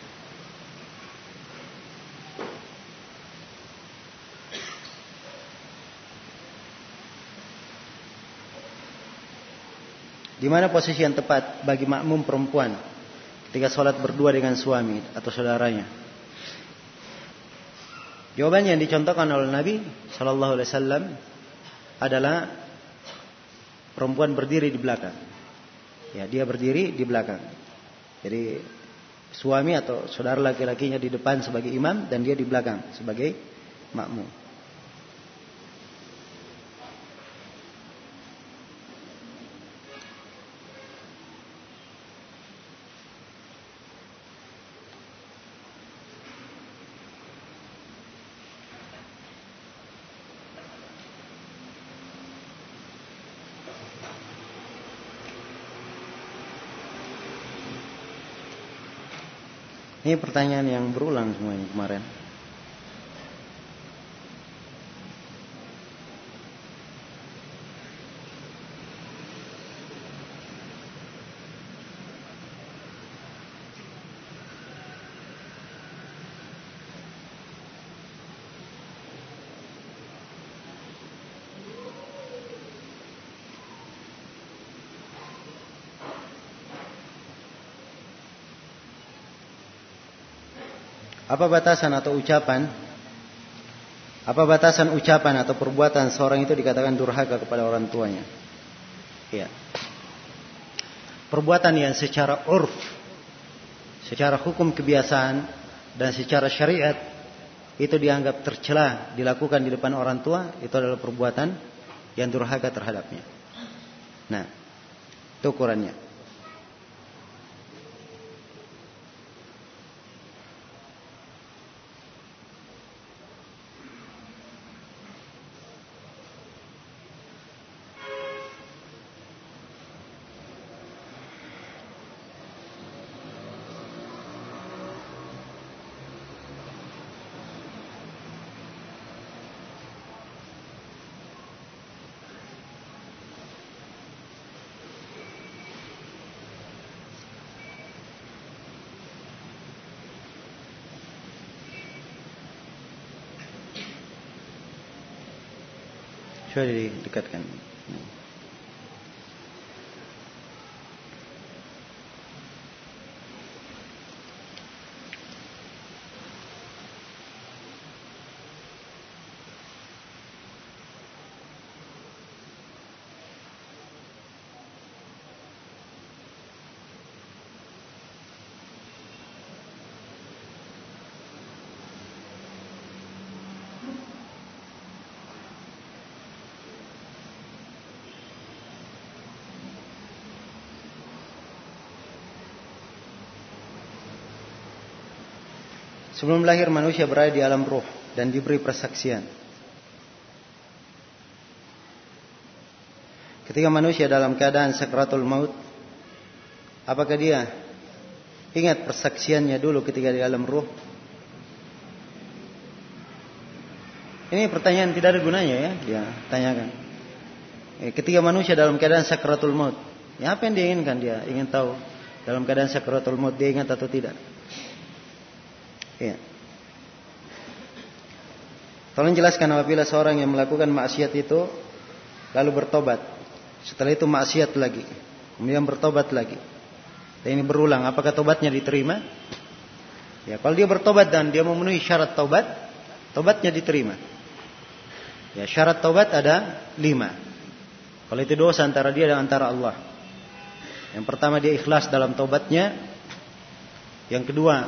Di mana posisi yang tepat bagi makmum perempuan ketika sholat berdua dengan suami atau saudaranya? Jawabannya yang dicontohkan oleh Nabi Shallallahu Alaihi Wasallam adalah perempuan berdiri di belakang. Ya, dia berdiri di belakang. Jadi suami atau saudara laki-lakinya di depan sebagai imam dan dia di belakang sebagai makmum. Ini pertanyaan yang berulang semuanya kemarin. Apa batasan atau ucapan Apa batasan ucapan atau perbuatan seorang itu dikatakan durhaka kepada orang tuanya? Ya. Perbuatan yang secara urf, secara hukum kebiasaan dan secara syariat itu dianggap tercela dilakukan di depan orang tua, itu adalah perbuatan yang durhaka terhadapnya. Nah, itu ukurannya. Coba didekatkan. Sebelum lahir manusia berada di alam ruh dan diberi persaksian. Ketika manusia dalam keadaan sakratul maut, apakah dia ingat persaksiannya dulu ketika di alam ruh? Ini pertanyaan tidak ada gunanya ya, dia tanyakan. Ketika manusia dalam keadaan sakratul maut, ya apa yang dia inginkan? Dia ingin tahu dalam keadaan sakratul maut dia ingat atau tidak. Ya. Tolong jelaskan apabila seorang yang melakukan maksiat itu lalu bertobat, setelah itu maksiat lagi, kemudian bertobat lagi, dan ini berulang, apakah tobatnya diterima? Ya, kalau dia bertobat dan dia memenuhi syarat tobat, tobatnya diterima. Ya, syarat tobat ada lima. Kalau itu dosa antara dia dan antara Allah. Yang pertama dia ikhlas dalam tobatnya. Yang kedua,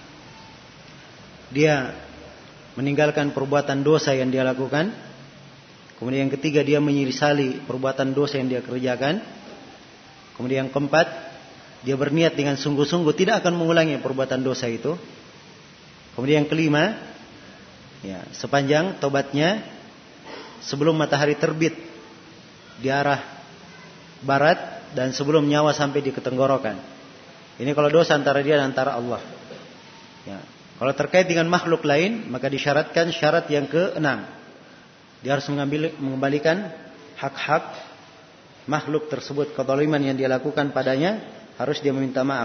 dia meninggalkan perbuatan dosa yang dia lakukan. Kemudian yang ketiga, dia menyesali perbuatan dosa yang dia kerjakan. Kemudian yang keempat, dia berniat dengan sungguh-sungguh tidak akan mengulangi perbuatan dosa itu. Kemudian yang kelima, ya, sepanjang tobatnya sebelum matahari terbit di arah barat dan sebelum nyawa sampai di ketenggorokan. Ini kalau dosa antara dia dan antara Allah. Ya. Kalau terkait dengan makhluk lain, maka disyaratkan syarat yang keenam. Dia harus mengambil, mengembalikan hak-hak makhluk tersebut. Kezaliman yang dia lakukan padanya, harus dia meminta maaf.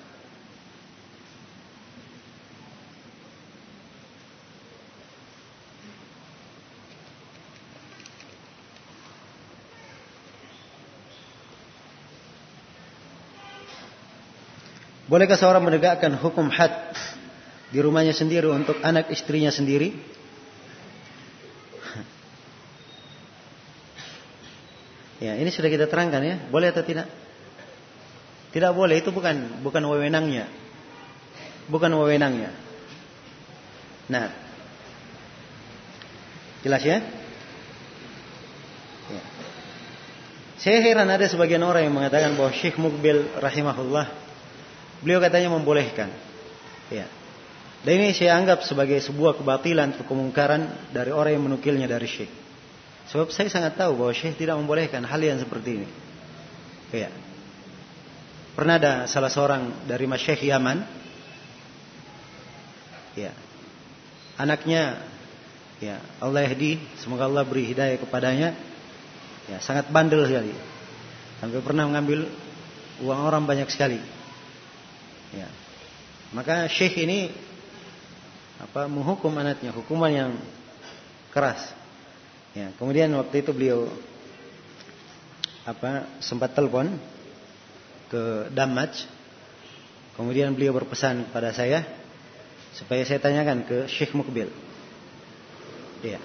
Bolehkah seorang menegakkan hukum had di rumahnya sendiri untuk anak istrinya sendiri? Ya, ini sudah kita terangkan ya. Boleh atau tidak? Tidak boleh, itu bukan bukan wewenangnya. Bukan wewenangnya. Nah. Jelas ya? Ya. Saya heran ada sebagian orang yang mengatakan bahwa Syekh Mukbil rahimahullah, beliau katanya membolehkan. Ya. Dan ini saya anggap sebagai sebuah kebatilan atau kemungkaran dari orang yang menukilnya dari Syekh. Sebab saya sangat tahu bahwa Syekh tidak membolehkan hal yang seperti ini. Ya. Pernah ada salah seorang dari masyayikh Yaman. Ya. Anaknya, ya, Allah yahdi, semoga Allah beri hidayah kepadanya. Ya, sangat bandel sekali. Sampai pernah mengambil uang orang banyak sekali. Ya. Maka syekh ini apa menghukum anaknya hukuman yang keras. Ya, kemudian waktu itu beliau apa sempat telepon ke Damaj. Kemudian beliau berpesan kepada saya supaya saya tanyakan ke Syekh Mukbil. Ya.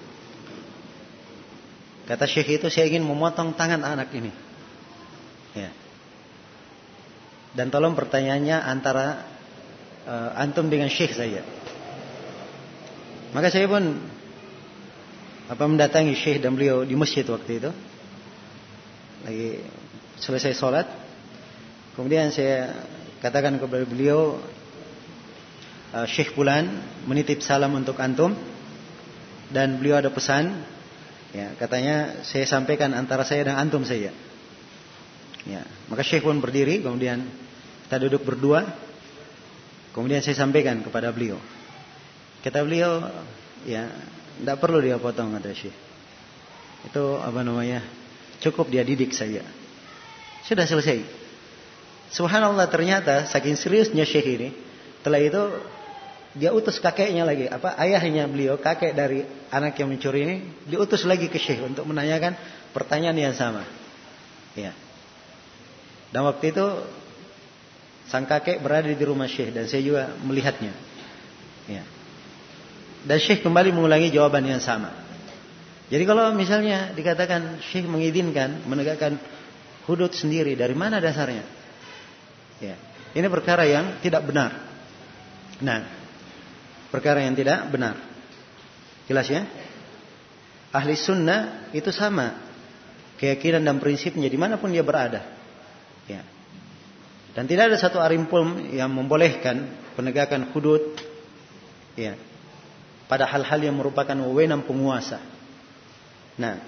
Kata Syekh itu, saya ingin memotong tangan anak ini. Ya. Dan tolong pertanyaannya antara uh, antum dengan Syekh saja. Maka saya pun apa mendatangi Syekh dan beliau di masjid waktu itu. Lagi selesai sholat. Kemudian saya katakan kepada beliau, uh, Syekh Fulan menitip salam untuk antum. Dan beliau ada pesan. Ya, katanya saya sampaikan antara saya dan antum saja. Ya, maka Syekh pun berdiri, kemudian kita duduk berdua. Kemudian saya sampaikan kepada beliau. Kata beliau, ya, tidak perlu dia potong, kata Syekh. Itu apa namanya? Cukup dia didik saja. Sudah selesai. Subhanallah, ternyata saking seriusnya Syekh ini, setelah itu dia utus kakeknya lagi, apa ayahnya beliau, kakek dari anak yang mencuri ini, diutus lagi ke Syekh untuk menanyakan pertanyaan yang sama. Ya. Dan waktu itu sang kakek berada di rumah Syekh dan saya juga melihatnya. Ya. Dan Syekh kembali mengulangi jawaban yang sama. Jadi kalau misalnya dikatakan Syekh mengizinkan menegakkan hudud sendiri, dari mana dasarnya? Ya. Ini perkara yang tidak benar. Nah, perkara yang tidak benar. Jelas ya? Ahli sunnah itu sama keyakinan dan prinsipnya dimanapun dia berada. Ya. Dan tidak ada satu arimpun yang membolehkan penegakan hudud Ya. Pada hal-hal yang merupakan wewenang penguasa. Nah,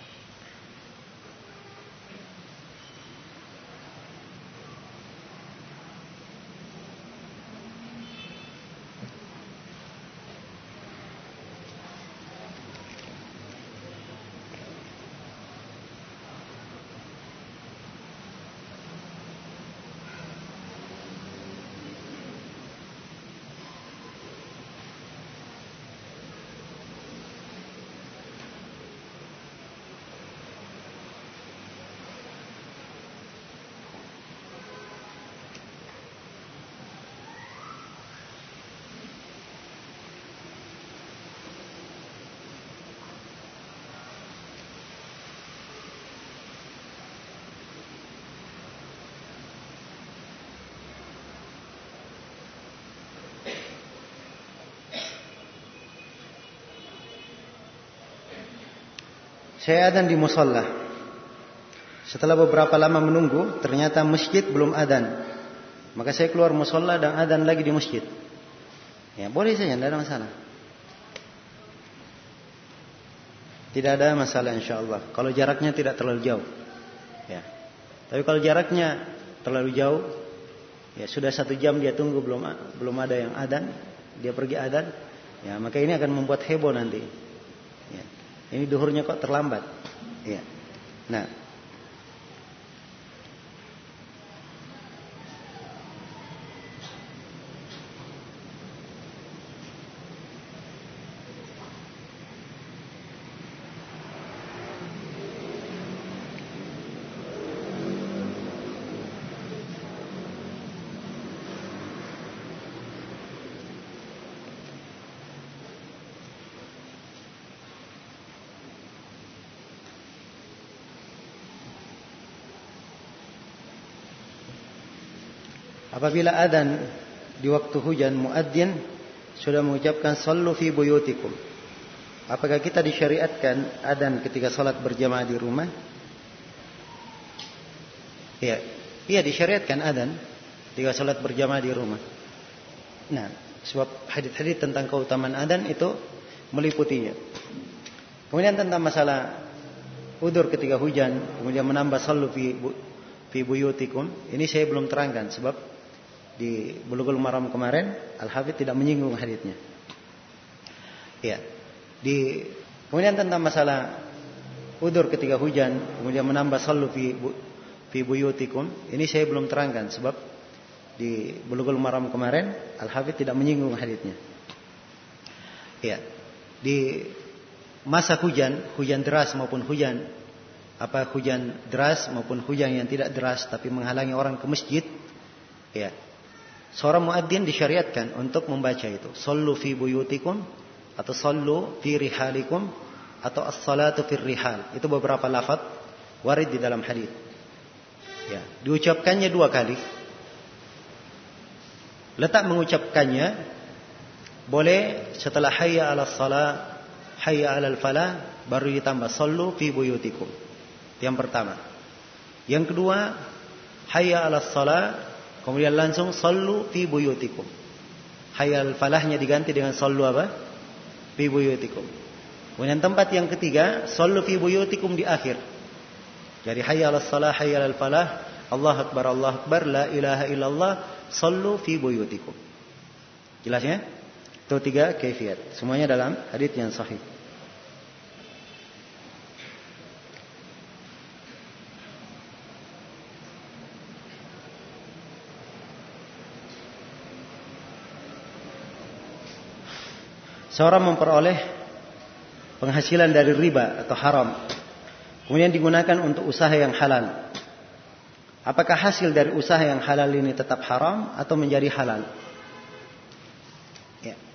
saya adzan di musalla. Setelah beberapa lama menunggu, ternyata masjid belum adzan. Maka saya keluar musalla dan adzan lagi di masjid. Ya, boleh saja, tidak ada masalah. Tidak ada masalah insyaallah. Kalau jaraknya tidak terlalu jauh. Ya. Tapi kalau jaraknya terlalu jauh, ya sudah satu jam dia tunggu belum belum ada yang adzan, dia pergi adzan, ya maka ini akan membuat heboh nanti. Ya. Ini duhurnya kok terlambat. Ya. Nah, apabila adzan di waktu hujan, muadzin sudah mengucapkan sallu fi buyutikum. Apakah kita disyariatkan adzan ketika salat berjamaah di rumah? Iya, iya disyariatkan adzan ketika salat berjamaah di rumah. Nah, sebab hadis-hadis tentang keutamaan adzan itu meliputinya. Kemudian tentang masalah udzur ketika hujan, kemudian menambah sallu fi fi buyutikum, ini saya belum terangkan sebab di Bulughul Maram kemarin Al-Hafidz tidak menyinggung haditsnya. Ya. Di kemudian tentang masalah udzur ketika hujan, kemudian menambah sallu fi fi buyutikum, ini saya belum terangkan sebab di Bulughul Maram kemarin Al-Hafidz tidak menyinggung haditsnya. Ya. Di masa hujan, hujan deras maupun hujan apa hujan deras maupun hujan yang tidak deras tapi menghalangi orang ke masjid, ya. Seorang muadzin disyariatkan untuk membaca itu, sallu fi buyutikum atau sallu fi rihalikum atau as-salatu fir rihal. Itu beberapa lafaz warid di dalam hadis. Ya, diucapkannya dua kali. Letak mengucapkannya boleh setelah hayya 'alas shalah, hayya 'alal falah baru ditambah sallu fi buyutikum. Yang pertama. Yang kedua, hayya 'alas shalah kemudian langsung sallu fi buyutikum. Hayya 'alal falahnya diganti dengan sallu apa? Fi buyutikum. Kemudian tempat yang ketiga, sallu fi buyutikum di akhir. Jadi hayya 'alas shalah, hayya 'alal falah, Allahu akbar, Allahu akbar, la ilaha illallah, sallu fi buyutikum. Jelas ya? Itu tiga kaifiat. Semuanya dalam hadis yang sahih. Seorang memperoleh penghasilan dari riba atau haram, kemudian digunakan untuk usaha yang halal. Apakah hasil dari usaha yang halal ini tetap haram atau menjadi halal? Ya.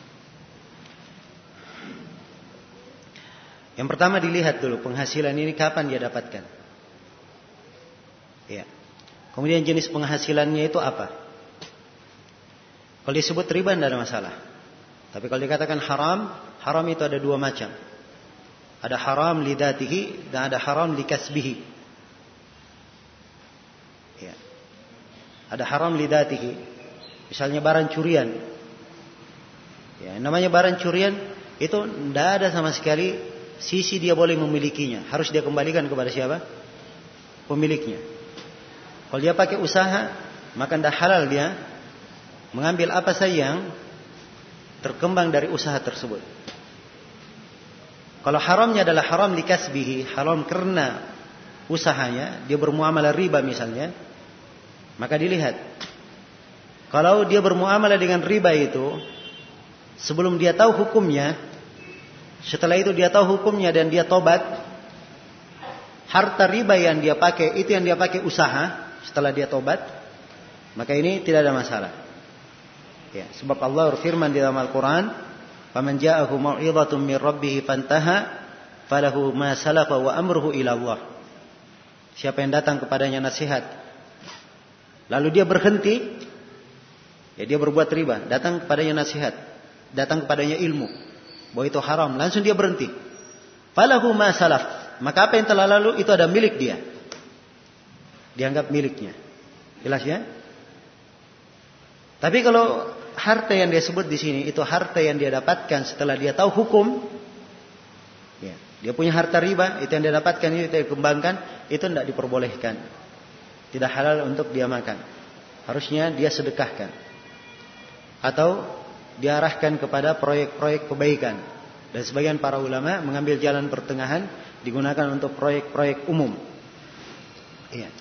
Yang pertama dilihat dulu penghasilan ini kapan dia dapatkan. Ya. Kemudian jenis penghasilannya itu apa? Kalau disebut riba tidak ada masalah. Tapi kalau dikatakan haram, haram itu ada dua macam. Ada haram lidatihi dan ada haram likasbihi. Ya. Ada haram lidatihi. Misalnya barang curian. Ya, namanya barang curian itu tidak ada sama sekali sisi dia boleh memilikinya. Harus dia kembalikan kepada siapa? Pemiliknya. Kalau dia pakai usaha, maka tidak halal dia mengambil apa saja yang terkembang dari usaha tersebut. Kalau haramnya adalah haram likasbihi, haram karena usahanya, dia bermuamalah riba misalnya, maka dilihat. Kalau dia bermuamalah dengan riba itu, sebelum dia tahu hukumnya, setelah itu dia tahu hukumnya dan dia tobat, harta riba yang dia pakai, itu yang dia pakai usaha, setelah dia tobat, maka ini tidak ada masalah. Ya, sebab Allah berfirman di dalam Al-Quran, "Faman ja'ahu mau'izatun min rabbih fantaha, falahu ma salafa wa amruhu ila Allah." Siapa yang datang kepadanya nasihat, lalu dia berhenti, ya dia berbuat riba, datang kepadanya nasihat, datang kepadanya ilmu bahwa itu haram, langsung dia berhenti. Falahu ma salaf, maka apa yang telah lalu itu ada milik dia. Dianggap miliknya. Jelas ya? Tapi kalau harta yang dia sebut di sini itu harta yang dia dapatkan setelah dia tahu hukum, ya, dia punya harta riba, itu yang dia dapatkan, itu dia kembangkan, itu tidak diperbolehkan, tidak halal untuk dia makan. Harusnya dia sedekahkan atau diarahkan kepada proyek-proyek kebaikan. Dan sebagian para ulama mengambil jalan pertengahan, digunakan untuk proyek-proyek umum. Iya.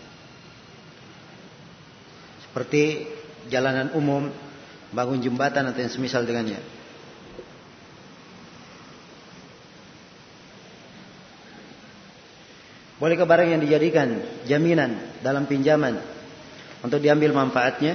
Seperti jalanan umum, bangun jembatan atau yang semisal dengannya. Bolehkah barang yang dijadikan jaminan dalam pinjaman untuk diambil manfaatnya?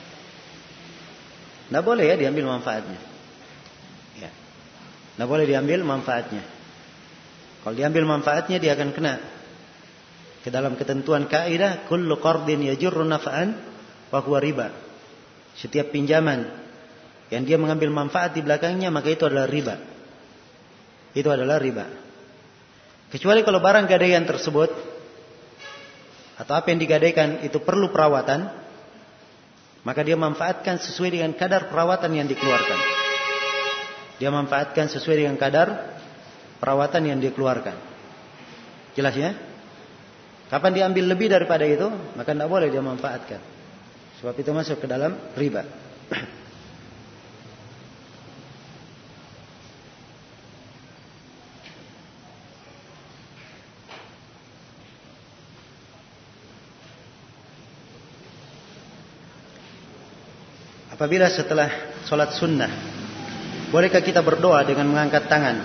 Tidak boleh ya diambil manfaatnya. Ya. Tidak boleh diambil manfaatnya. Kalau diambil manfaatnya dia akan kena ke dalam ketentuan kaidah kullu qardin yajurru naf'an fa huwa riba. Setiap pinjaman yang dia mengambil manfaat di belakangnya, maka itu adalah riba. Itu adalah riba. Kecuali kalau barang gadaian tersebut atau apa yang digadaikan itu perlu perawatan, maka dia manfaatkan sesuai dengan kadar perawatan yang dikeluarkan. Dia manfaatkan sesuai dengan kadar perawatan yang dikeluarkan. Jelas ya? Kapan diambil lebih daripada itu, maka tidak boleh dia manfaatkan. Sebab itu masuk ke dalam riba. Apabila setelah sholat sunnah, bolehkah kita berdoa dengan mengangkat tangan?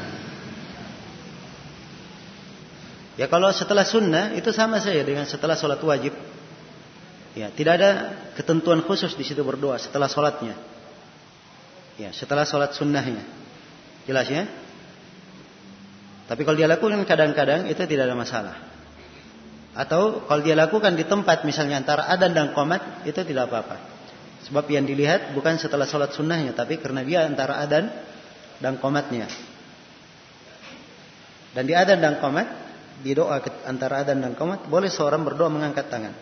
Ya kalau setelah sunnah itu sama saja dengan setelah sholat wajib. Ya, tidak ada ketentuan khusus di situ berdoa setelah sholatnya. Ya, setelah sholat sunnahnya. Jelas ya? Tapi kalau dia lakukan kadang-kadang itu tidak ada masalah. Atau kalau dia lakukan di tempat misalnya antara adzan dan qomat, itu tidak apa-apa. Sebab yang dilihat bukan setelah sholat sunnahnya, tapi karena dia antara adzan dan qomatnya. Dan di adzan dan qomat, di doa antara adzan dan qomat, boleh seorang berdoa mengangkat tangan.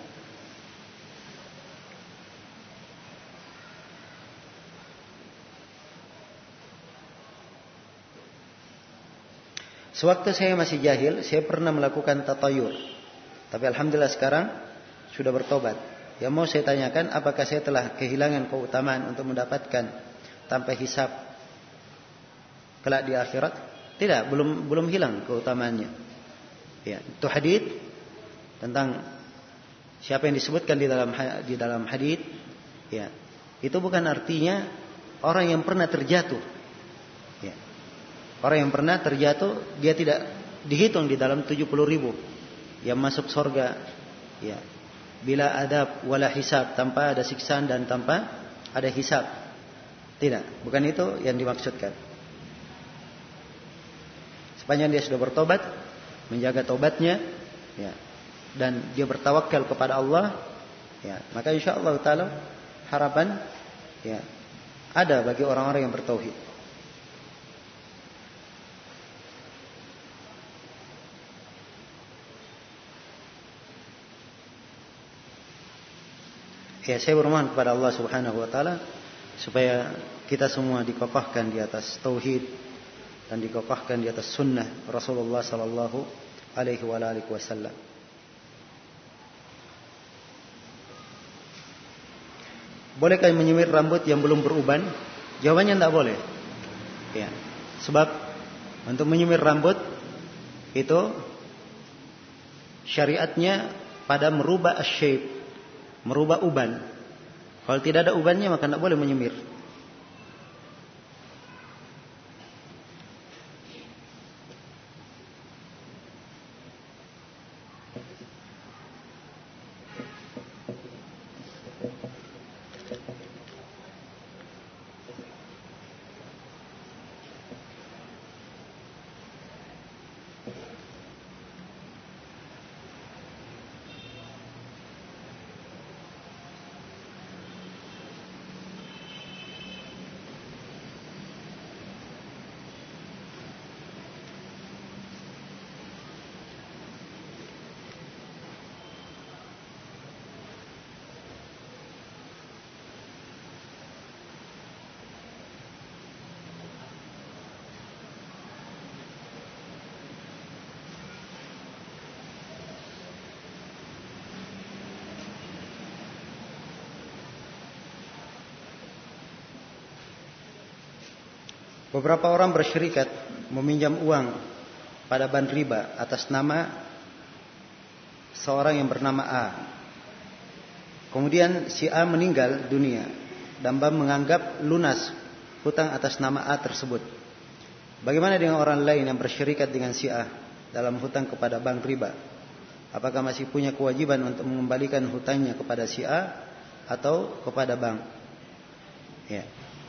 Sewaktu saya masih jahil, saya pernah melakukan tatayur. Tapi alhamdulillah sekarang sudah bertobat. Yang mau saya tanyakan, apakah saya telah kehilangan keutamaan untuk mendapatkan tanpa hisab kelak di akhirat? Tidak, belum belum hilang keutamaannya. Ya, itu hadits tentang siapa yang disebutkan di dalam di dalam hadits, ya. Itu bukan artinya orang yang pernah terjatuh. Ya. Orang yang pernah terjatuh, dia tidak dihitung di dalam tujuh puluh ribu yang masuk surga, ya, bila adab wala hisab, tanpa ada siksaan dan tanpa ada hisab. Tidak, bukan itu yang dimaksudkan. Sepanjang dia sudah bertobat, menjaga tobatnya, ya, dan dia bertawakal kepada Allah, ya, maka insyaallah taala harapan, ya, ada bagi orang-orang yang bertauhid. Ya, saya bermohon kepada Allah Subhanahu wa taala supaya kita semua dikokohkan di atas tauhid dan dikokohkan di atas sunnah Rasulullah sallallahu alaihi wasallam. Bolehkah menyemir rambut yang belum beruban? Jawabannya tidak boleh. Ya. Sebab untuk menyemir rambut itu syariatnya pada merubah shape, merubah uban. Kalau tidak ada ubannya maka tidak boleh menyemir. Beberapa orang bersyirikat meminjam uang pada bank riba atas nama seorang yang bernama A. Kemudian si A meninggal dunia dan bank menganggap lunas hutang atas nama A tersebut. Bagaimana dengan orang lain yang bersyirikat dengan si A dalam hutang kepada bank riba? Apakah masih punya kewajiban untuk mengembalikan hutangnya kepada si A atau kepada bank? Ya.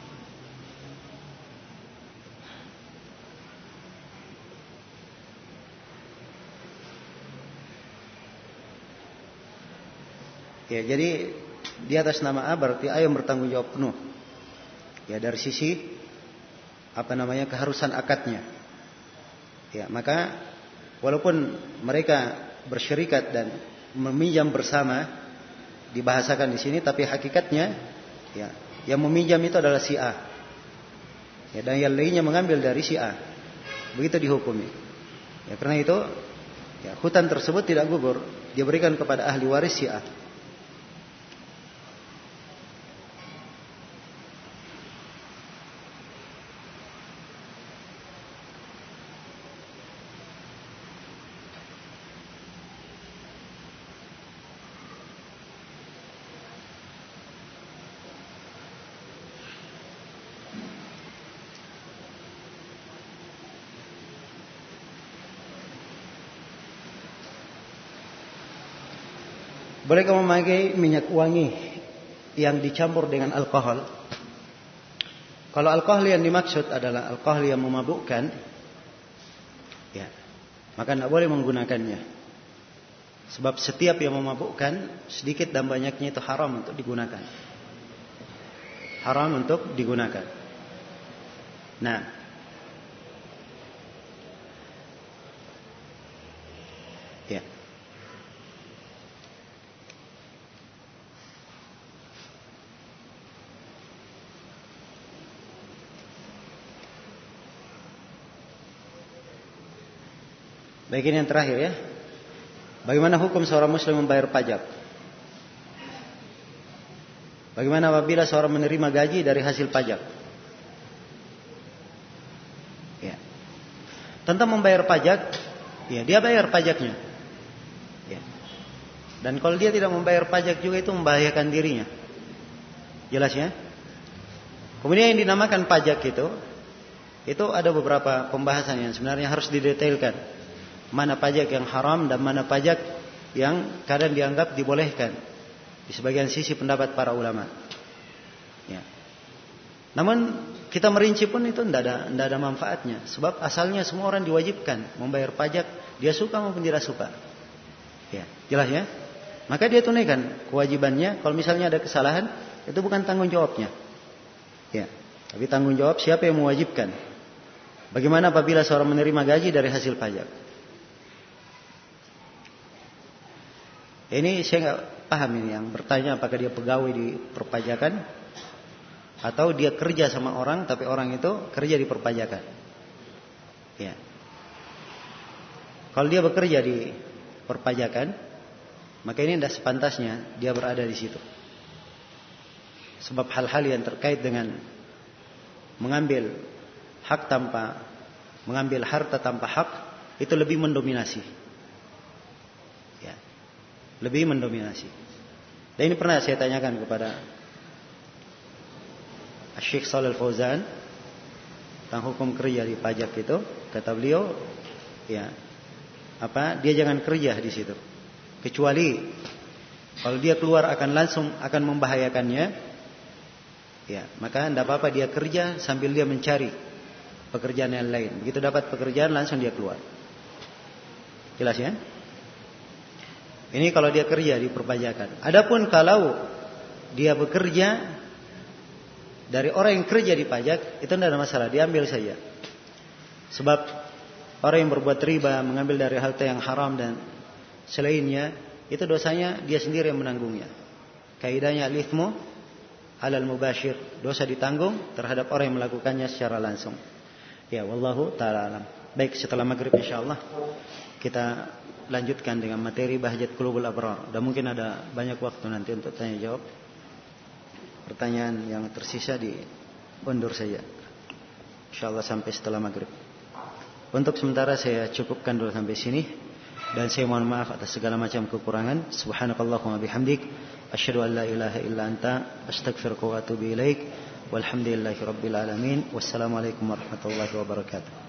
Ya, jadi di atas nama A berarti A yang bertanggung jawab penuh. Ya, dari sisi apa namanya keharusan akadnya. Ya, maka walaupun mereka bersyirikat dan meminjam bersama dibahasakan di sini, tapi hakikatnya ya yang meminjam itu adalah si A. Ya, dan yang lainnya mengambil dari si A. Begitu dihukumi. Ya, karena itu ya hutang tersebut tidak gugur, diberikan kepada ahli waris si A. Bolehkah memakai minyak wangi yang dicampur dengan alkohol? Kalau alkohol yang dimaksud adalah alkohol yang memabukkan, ya, maka tidak boleh menggunakannya. Sebab setiap yang memabukkan, sedikit dan banyaknya itu haram untuk digunakan. Haram untuk digunakan. Nah, ya. Baik, ini yang terakhir ya. Bagaimana hukum seorang muslim membayar pajak? Bagaimana apabila seorang menerima gaji dari hasil pajak? Ya. Tentang membayar pajak, ya dia bayar pajaknya. Ya. Dan kalau dia tidak membayar pajak juga itu membahayakan dirinya. Jelas ya? Kemudian yang dinamakan pajak itu, itu ada beberapa pembahasan yang sebenarnya harus didetailkan. Mana pajak yang haram dan mana pajak yang kadang dianggap dibolehkan di sebagian sisi pendapat para ulama. Ya. Namun kita merinci pun itu tidak ada, tidak ada manfaatnya. Sebab asalnya semua orang diwajibkan membayar pajak, dia suka maupun tidak suka. Ya, jelas ya. Maka dia tunaikan kewajibannya. Kalau misalnya ada kesalahan, itu bukan tanggung jawabnya. Ya, tapi tanggung jawab siapa yang mewajibkan. Bagaimana apabila seorang menerima gaji dari hasil pajak? Ini saya nggak paham ini yang bertanya apakah dia pegawai di perpajakan Atau dia kerja sama orang, tapi orang itu kerja di perpajakan. Ya. Kalau dia bekerja di perpajakan, maka ini tidak sepantasnya dia berada di situ. Sebab hal-hal yang terkait dengan mengambil hak tanpa, mengambil harta tanpa hak, itu lebih mendominasi. Ya. Lebih mendominasi. Dan ini pernah saya tanyakan kepada Syekh Shalal Fauzan tentang hukum kerja di pajak itu. Kata beliau, ya, apa, dia jangan kerja di situ, kecuali kalau dia keluar akan langsung akan membahayakannya, ya, maka tidak apa-apa dia kerja sambil dia mencari pekerjaan yang lain. Begitu dapat pekerjaan langsung dia keluar. Jelas ya? Ini kalau dia kerja di perpajakan. Adapun kalau dia bekerja dari orang yang kerja di pajak, itu tidak ada masalah, diambil saja. Sebab orang yang berbuat riba, mengambil dari harta yang haram dan selainnya, itu dosanya dia sendiri yang menanggungnya. Kaidahnya al-ithmu alal mubashir, dosa ditanggung terhadap orang yang melakukannya secara langsung. Ya, wallahu ta'ala alam. Baik, setelah maghrib insyaallah kita lanjutkan dengan materi Bahjat Qulubul Abrar. Dan mungkin ada banyak waktu nanti untuk tanya jawab. Pertanyaan yang tersisa diundur saja, insyaallah sampai setelah maghrib. Untuk sementara saya cukupkan dulu sampai sini, dan saya mohon maaf atas segala macam kekurangan. Subhanakallahumma bihamdik, asyhadu an la ilaha illa anta, astaghfiruka wa atubu ilaik. Walhamdulillahi rabbil alamin. Wassalamualaikum warahmatullahi wabarakatuh.